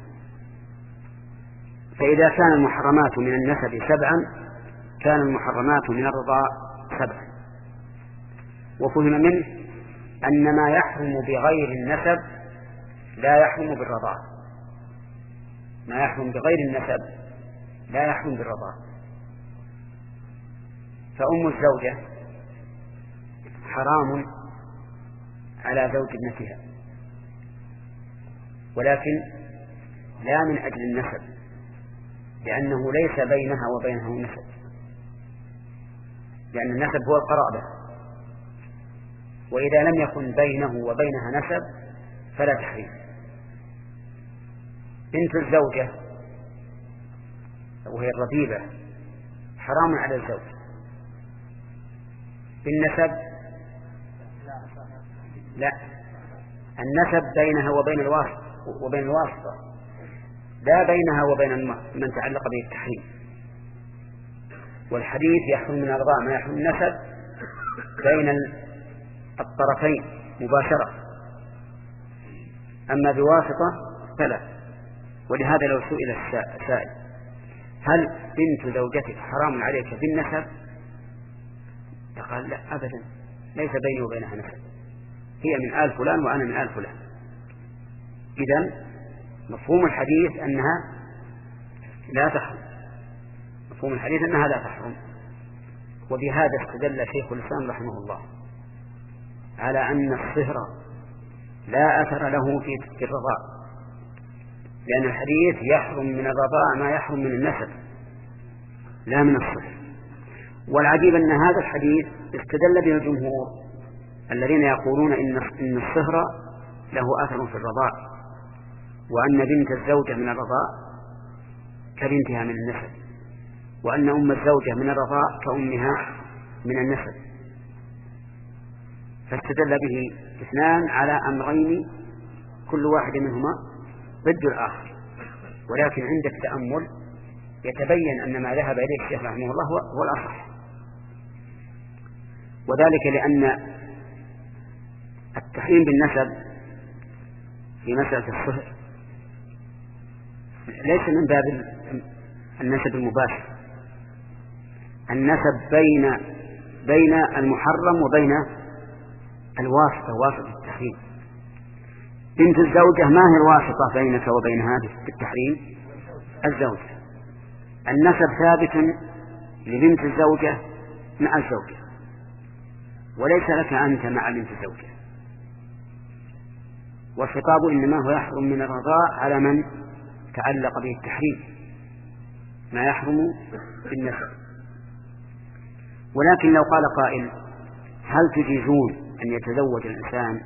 فإذا كان المحرمات من النسب سبعا كان المحرمات من الرضاع سبعا. وفهم منه أن ما يحرم بغير النسب لا يحرم بالرضاع، ما يحرم بغير النسب لا يحرم بالرضاع. فأم الزوجة حرام على زوج ابنتها، ولكن لا من أجل النسب، لأنه ليس بينها وبينه نسب، لأن النسب هو القرابة، وإذا لم يكن بينه وبينها نسب فلا تحريم. بنت الزوجة وهي الربيبة حرام على الزوج بالنسب، لا، النسب بينها وبين الواسطة وبين الواسطة، لا بينها وبين من تعلق به التحريم. والحديث يحرم من الرضاع ما يحرم النسب بين الطرفين مباشرة، أما بواسطة فلا. ولهذا لو سئل السائل: هل بنت زوجتك حرام عليك بالنسب؟ قال: لا أبدا، ليس بيني وبينها نسب، هي من آل فلان وأنا من آل فلان. إذن مفهوم الحديث أنها لا تحرم، مفهوم الحديث أنها لا تحرم. وبهذا استدل شيخ الإسلام رحمه الله على أن الصهر لا أثر له في الرضاع، لأن الحديث يحرم من الرضاع ما يحرم من النسب لا من الصهر. والعجيب أن هذا الحديث استدل به الجمهور الذين يقولون إن إن الصهر له أثر في الرضاع، وأن بنت الزوجة من الرضاع كبنتها من النسب، وأن أم الزوجة من الرضاع كأمها من النسب. فاستدل به اثنان على أمرين كل واحد منهما ضد الآخر، ولكن عند التأمل يتبين أن ما ذهب إليه الشيخ رحمه الله هو الأصح، وذلك لأن التحريم بالنسب في مسألة الصهر ليس من باب النسب المباشر، النسب بين بين المحرم وبين الواسطة، واسطة التحريم. بنت الزوجة ما هي الواسطة بينك وبينها في التحريم؟ الزوجة. النسب ثابت لبنت الزوجة مع الزوجة، وليس لك أنت مع بنت الزوجة. والخطاب إنما هو يحرم من الرضاع على من تعلق به التحريم، ما يحرم بالنسب. ولكن لو قال قائل هل تجيزون أن يتزوج الإنسان،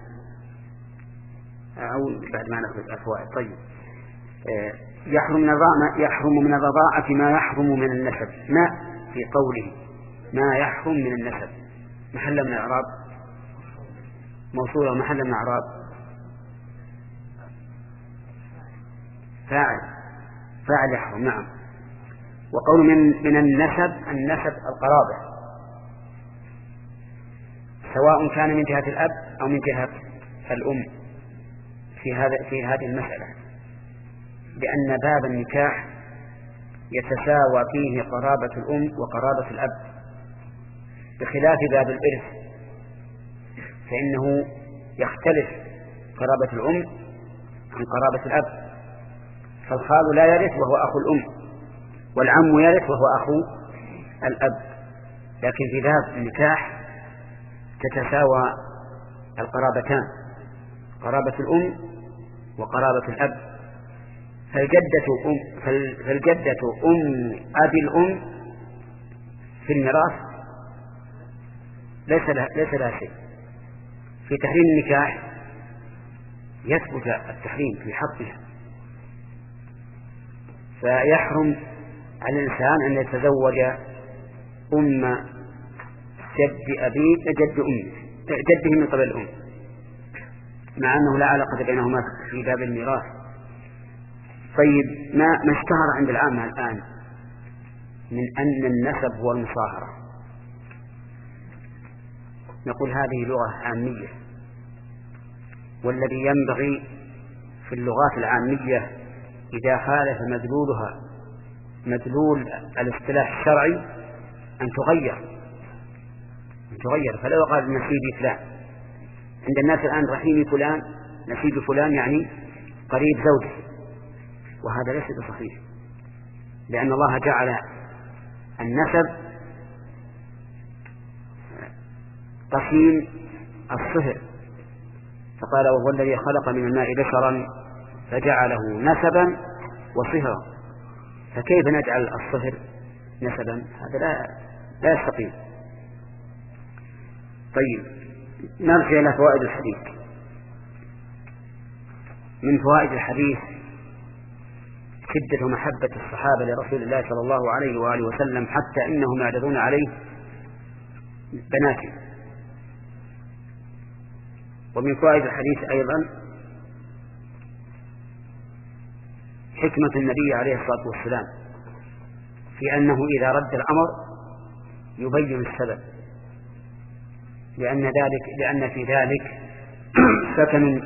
أو بعد ما نأخذ الفوائد، طيب يحرم من الرضاعة يحرم من الرضاعة ما يحرم من النسب، ما في قوله ما يحرم من النسب محل من الإعراب موصولة ومحل من الإعراب فاعل فاعل يحرم. نعم. وقول من من النسب النسب القرابة، سواء كان من جهة الأب أو من جهة الأم في هذا في هذه المسألة، لأن باب النكاح يتساوى فيه قرابة الأم وقرابة الأب، بخلاف باب الإرث فإنه يختلف قرابة الأم عن قرابة الأب، فالخال لا يرث وهو أخو الأم، والعم يرث وهو أخو الأب. لكن في باب النكاح تتساوى القرابتان، قرابة الأم وقرابة الأب. فالجدة أم فالجدة أم أبي الأم في الميراث ليس لها ليس لها شيء. في تحريم النكاح يثبت التحريم في حقها، فيحرم على الإنسان أن يتزوج أم جد أبيه جد أمه جده من قبل الأم، مع أنه لا علاقة بينهما في باب الميراث. طيب ما ما اشتهر عند العامة الآن من أن النسب هو المصاهرة، نقول هذه لغة عامية، والذي ينبغي في اللغات العامية إذا خالف مدلولها مدلول الاصطلاح الشرعي أن تغير أن تغير فلو قال نسيبي فلان، عند الناس الآن رحيم فلان نسيب فلان يعني قريب زوجه، وهذا ليس بصحيح، لأن الله جعل النسب قسيم الصهر، فقال وهو الذي خلق من الماء بشرا فجعله نسبا وصهرا، فكيف نجعل الصهر نسبا؟ هذا لا لا يستقيم. طيب نرجع إلى فوائد الحديث. من فوائد الحديث شدة محبة الصحابة لرسول الله صلى الله عليه وآله وسلم، حتى إنهم يعرضون عليه بناته. ومن فوائد الحديث أيضا حكمة النبي عليه الصلاة والسلام في أنه إذا رد الأمر يبين السبب، لأن ذلك لأن في ذلك سكن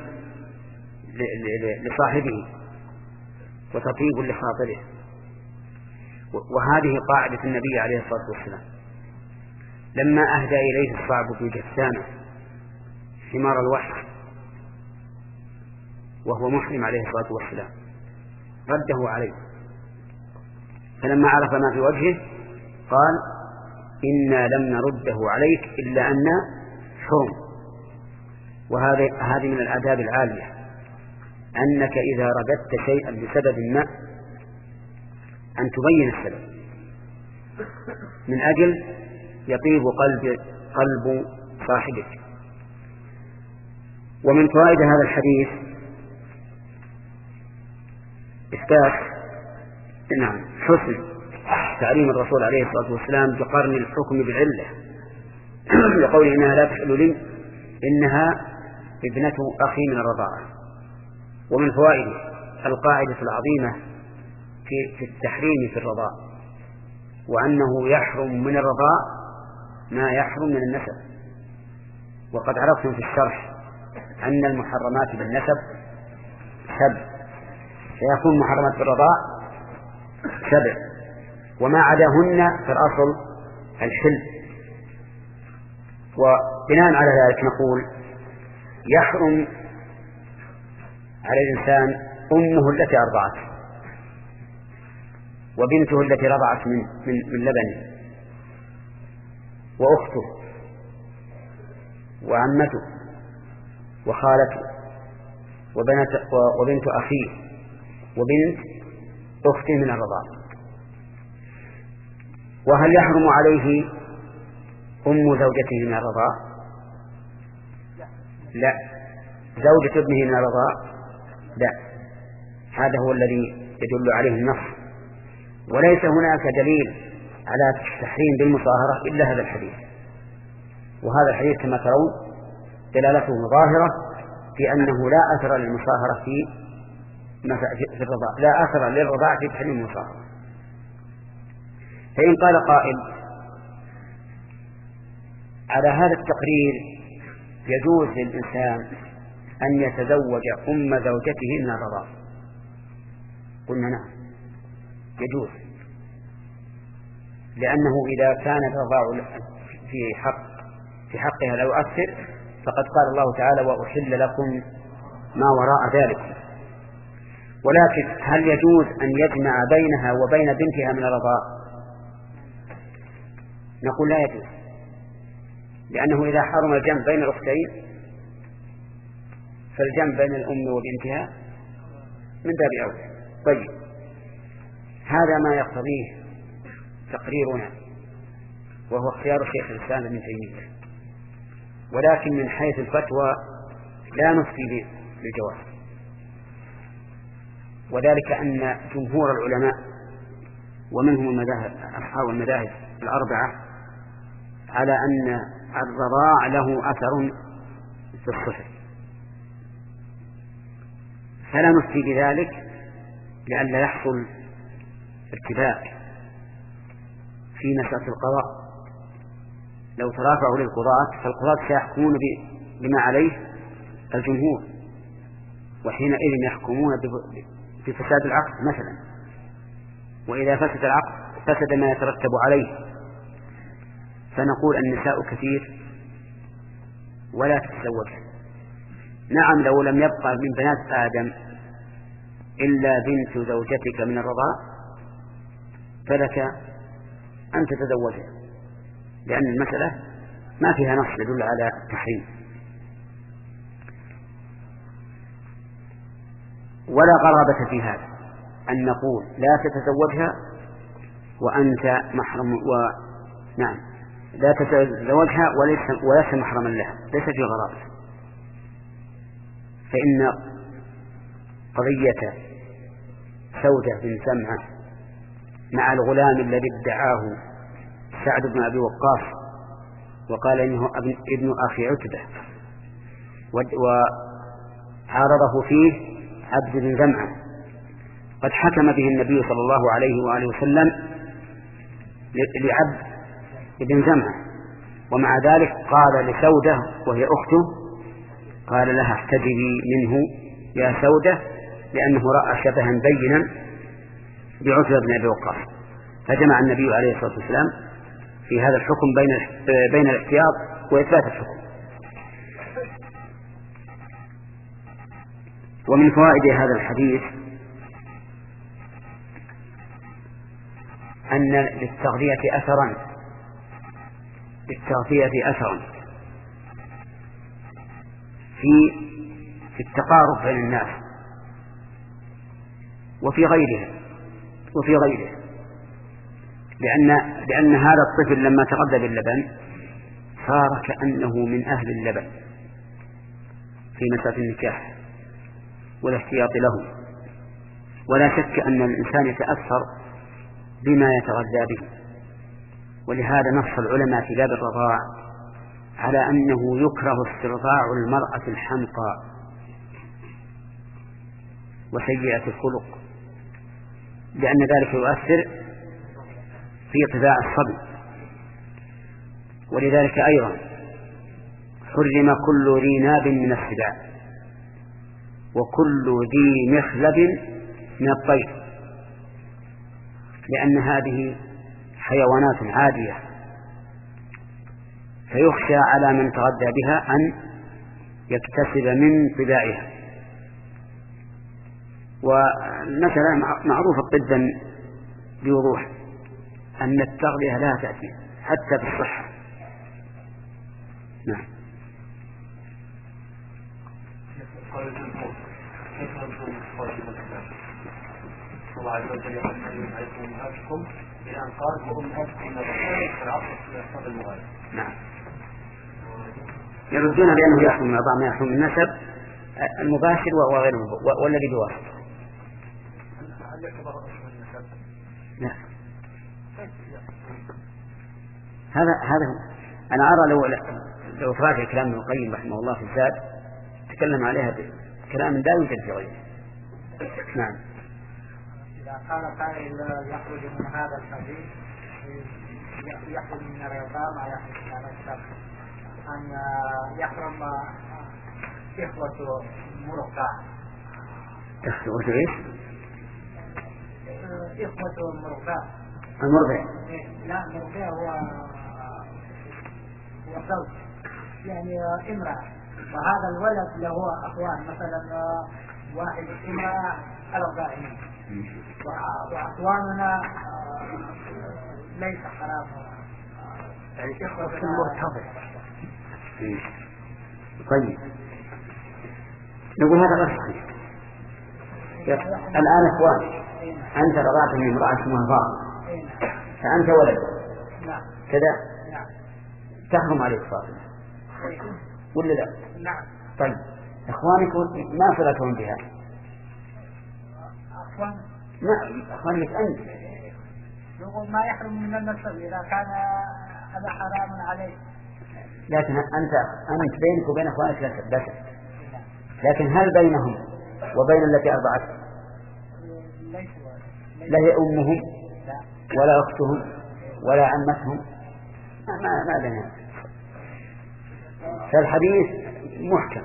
لصاحبه وتطيب لخاطره. وهذه قاعدة النبي عليه الصلاة والسلام. لما أهدى إليه الصعب بن جثامة حمار الوحش وهو محرم عليه الصلاة والسلام رده عليه، فلما عرف ما في وجهه قال إنا لم نرده عليك إلا أن حرم. وهذه هذه من الآداب العالية، أنك إذا رددت شيئا بسبب ما أن تبين السبب من أجل يطيب قلب قلب صاحبك. ومن فوائد هذا الحديث إثبات نعم حسن تعليم الرسول عليه الصلاة والسلام بقرن الحكم بالعلة، لقوله إنها لا تحل لي إنها ابنة أخي من الرضاعة. ومن فوائد القاعدة العظيمة في التحريم في الرضاع، وأنه يحرم من الرضاع ما يحرم من النسب. وقد عرفتم في الشرح أن المحرمات بالنسب سبع، فيكون محرمات بالرضاع سبع، وما عداهن في الأصل الحل. وبناء على ذلك نقول يحرم على الإنسان أمه التي أرضعته وبنته التي رضعت من, من, من لبنه وأخته وعمته وخالته وبنت, وبنت أخيه وبنت أخته من الرضاعة. وهل يحرم عليه أم زوجته من الرضاعة؟ لا. زوجة ابنه من الرضاعة؟ لا. هذا هو الذي يدل عليه النص، وليس هناك دليل على التحريم بالمصاهرة إلا هذا الحديث. وهذا الحديث كما ترون دلالته ظاهرة في أنه لا أثر للمصاهرة في في الرضاعة، لا أثر للرضاعة في تحريم المصاهرة. فإن قال قائل على هذا التقرير يجوز للإنسان أن يتزوج أم زوجته من الرضاعة، قلنا نعم يجوز، لأنه إذا كان الرضاع في حق في حقها لا يؤثر فقد قال الله تعالى وأحل لكم ما وراء ذلك. ولكن هل يجوز أن يجمع بينها وبين بنتها من الرضاع؟ نقول لا يجوز، لأنه إذا حرم الجمع بين الأختين فالجمع بين الأم وبنتها من باب أولى. طيب، هذا ما يقتضيه تقريرنا وهو اختيار الشيخ الإسلام ابن تيمية، ولكن من حيث الفتوى لا نفتي بالجواز، وذلك أن جمهور العلماء ومنهم المذاهب أصحاب المذاهب الأربعة على أن الرضاع له أثر في الصحة، فلا نفتي بذلك لئلا يحصل ارتباك في مسألة القضاء. لو ترافعوا للقضاة فالقضاة سيحكمون بما عليه الجمهور، وحينئذ يحكمون بفساد العقد مثلا، وإذا فسد العقد فسد ما يترتب عليه. فنقول النساء كثير ولا تتزوج. نعم، لو لم يبقى من بنات آدم إلا بنت زوجتك من الرضاع فلك أن تتزوجها، لأن المسألة ما فيها نص يدل على التحريم. ولا غرابة في هذا أن نقول لا تتزوجها وأنت محرم، و نعم لا تتزوجها وليس وليس محرما لها، ليس في غرابة. فإن قضية سودة بن سمعة مع الغلام الذي ادعاه سعد بن أبي وقاص وقال إنه ابن أخي عتبة وعارضه فيه عبد بن زمعة، قد حكم به النبي صلى الله عليه وآله وسلم لعبد بن زمعة، ومع ذلك قال لسودة وهي أخته قال لها احتجبي منه يا سودة، لأنه رأى شبها بينا بعتبة بن أبي وقاص. فجمع النبي عليه الصلاة والسلام في هذا الحكم بين بين الاحتياط وإثبات الحكم. ومن فوائد هذا الحديث أن للتغذية أثرا للتغذية أثرا في في التقارب بين الناس وفي غيرها وفي غيره، لأن لأن هذا الطفل لما تغذى باللبن صار كأنه من أهل اللبن في مسألة النكاح والاحتياط له. ولا شك أن الإنسان يتأثر بما يتغذى به، ولهذا نص العلماء في باب الرضاع على أنه يكره استرضاع المرأة الحمقى وسيئة الخلق، لأن ذلك يؤثر في طباع الصبي. ولذلك أيضا حرم كل ذي ناب من السباع وكل ذي مخلب من الطير، لأن هذه حيوانات عادية فيخشى على من تغذى بها أن يكتسب من طباعها. والمسألة معروفة طبا بوضوح أن التغذية لها تأثير حتى في الصحة. نعم. الله عز وجل يقول عليكم أمهاتكم إلى أن قال وأمهاتكم من الرسول في العصر في أصحاب المغارب. نعم. يردون بأنه يحرم ما ما يحرم النسب المباشر وغيره والذي بواسطة. هل يعتبر أصل النسب؟ لا. هذا هذا هو. أنا أرى لو لو تراجع كلام ابن القيم رحمه الله في الزاد تكلم عليها بكلام لا يوجد في غيره. نعم. إذا قال قائل يخرج من هذا الحديث يخرج من الرضا ما يخرج من النسب أن يحرم إخوة مرضع. إخوة إيش؟ إخوة مرضع. المرضع. لا المرضع هو هو زوج يعني امرأة وهذا الولد له أخوان مثلا واحد امرأة الأربعين وأخواننا ليس حرام يعني إخوة مرتبط. طيب نقول هذا غير صحيح. الآن إخوان أنت رضعت من امرأة اسمها فاطمة فأنت ولد كذا تحرم عليك فاطمة ولا لا؟ نعم. طيب إخوانك ما صلتهم بها؟ أخوان ما أخوانك أنت يقول ما يحرم من النسب إذا كان هذا حرام عليه. لكن أنت أنت بينك وبين أخوانك نسب بس، لكن هل بينهم وبين التي أرضعت لا هي أمهم ولا أختهم ولا عمتهم ما ما بينهم؟ فالحديث محكم.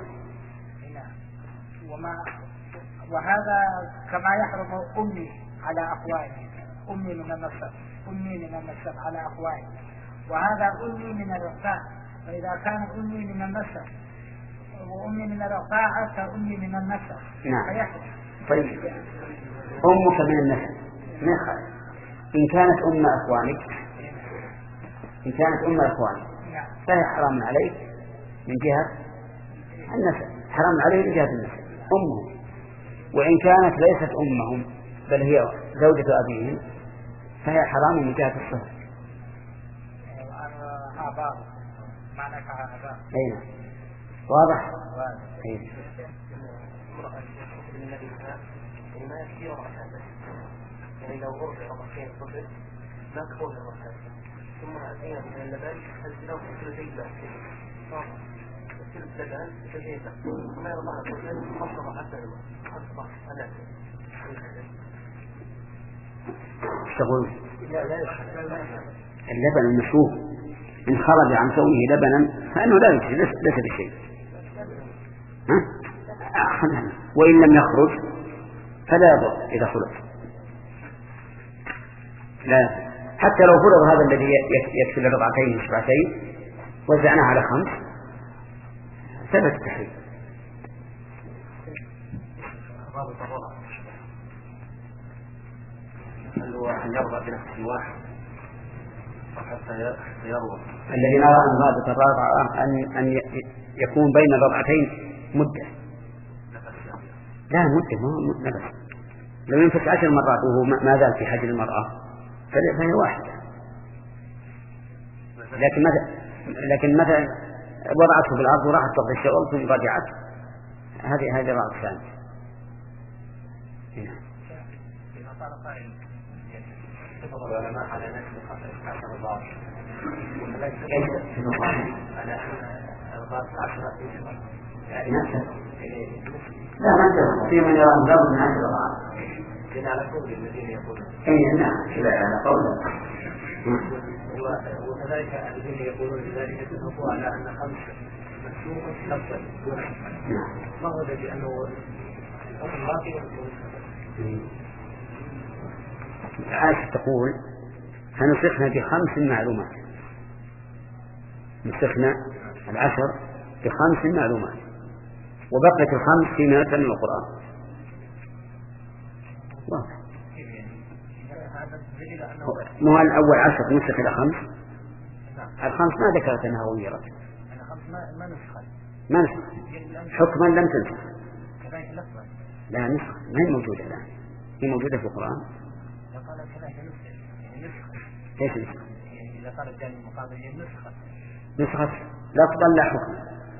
وما وهذا كما يحرم أمي على أخواني أمي من النسب أمي من النسب على أخواني وهذا أمي من الرضاعة فإذا كان أمي من النسب وأمي من الرضاعة فأمي من النسب. نعم. طيب أمك من النسب ما يخالف إن كانت أم أخوانك إن كانت أم أخوانك فهي حرام عليك من جهة النسب حرام عليه من جهة النسب أمهم، وإن كانت ليست أمهم بل هي زوجة أبيهم فهي حرام من جهة الصهر. آباء معنى كآباء. أين واضح؟ أين ما يكفي ركعتين يعني لو أربع ركعتين صفر لا تكون ركعتين ثم أتينا من اللبن هل لو ثلثي باكين ثلث لبن ثلثي باكين وما يرضى الركعتين خمسة حتى خمسة ألاف. ايش تقول؟ اللبن المشروب إن خرج عن كونه لبنا فإنه لا يجوز ليس بشيء. ها؟ وإن لم يخرج فلا يضر إذا خلق. لا حتى لو فرض هذا الذي يكفي لرضعتين وشبعتين وزعناه على خمس ثبت التحريم. هل هو أن يرضع بنفس واحد حتى يروى؟ الذي نرى أن رابط الرضعة أن أن يكون بين الرضعتين مدة. لا مدة ما نفس. لو ينفس عشر مرات وهو ما زال في حجر المرأة فهي واحدة. لكن مثلا لكن مثلا وضعته في الأرض وراحت تقضي الشغل ثم رجعت هذه هذه رأس ثانية. العلماء على نفس عشر ضعف على أربعة عشر لا ما أنت في من يرى مجرد من عشر ضعف لأن على قول الذين يقولون أي نعم كذا على قول وكذلك الذين يقولون لذلك اتفقوا على أن خمس مسلوق تفضل دون ما هو الذي أنه الله عائشة تقول فنسخنا بخمس معلومات نسخنا العشر بخمس معلومات وبقيت الخمس فيما يتم القرآن واضح. مو الأول عشر نسخ إلى خمس. الخمس ما ذكرت أنها غيرت. ما نسخ. حكما لم تنسخ. لا نسخ ما هي موجودة الآن. هي موجودة في القرآن. كيف نسخ؟ إذا قال الجانب المقابل هي نسخة. نسخة لا تطلع حكم.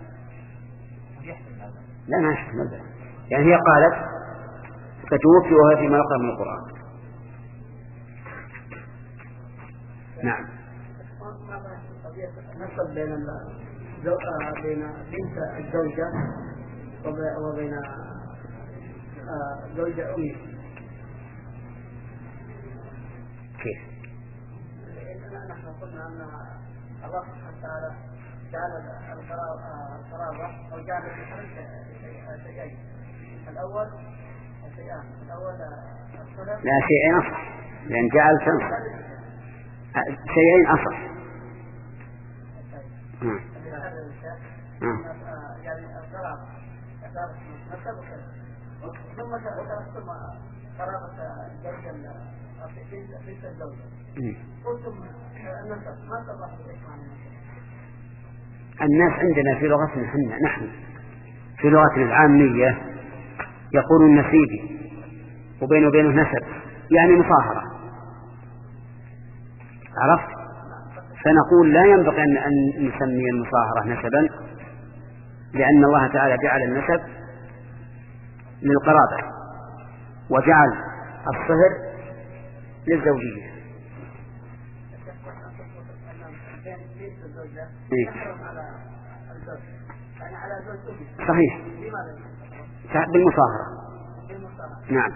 لا ما يحتمل. يعني هي قالت فتوفي وهي فيما يقرأ من القرآن. نعم. نصب بين بين بنت الزوجة وبين زوجة أمي. كيف؟ نحن قلنا أن الله سبحانه وتعالى جعل القرابة أو جعل شيئين. الأول الشيئان الأول لا شيئين أصح لأن جعل تنصح شيئين أصح. يعني القرابة ثم ثم قرابة الزوجة بنت الزوجة. قلتم النسب ما تضح الناس عندنا في لغتنا حنا نحن في لغتنا العامية يقول النسيبي وبينه وبينه نسب يعني مصاهرة. عرفت؟ فنقول لا ينبغي أن نسمي المصاهرة نسبا لأن الله تعالى جعل النسب للقرابة وجعل الصهر للزوجية. إيه؟ صحيح بالمصاهرة. نعم.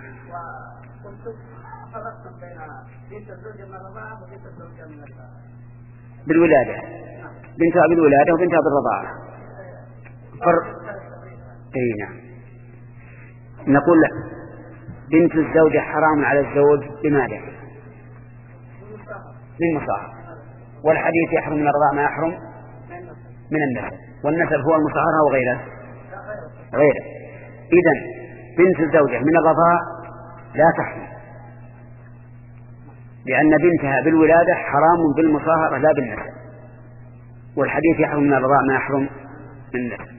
بالولادة بنتها بالولادة وبنتها بالرضاعة. فر... اي نعم. نقول لك بنت الزوجة حرام على الزوج بماذا؟ بالمصاهرة. والحديث يحرم من الرضاعة ما يحرم من النسب والنسب هو المصاهرة وغيره غيره. إذن بنت الزوجة من الرضاعة لا تحرم لأن بنتها بالولادة حرام بالمصاهرة لا بالنسب والحديث يحرم من الرضاعة ما يحرم من النسب.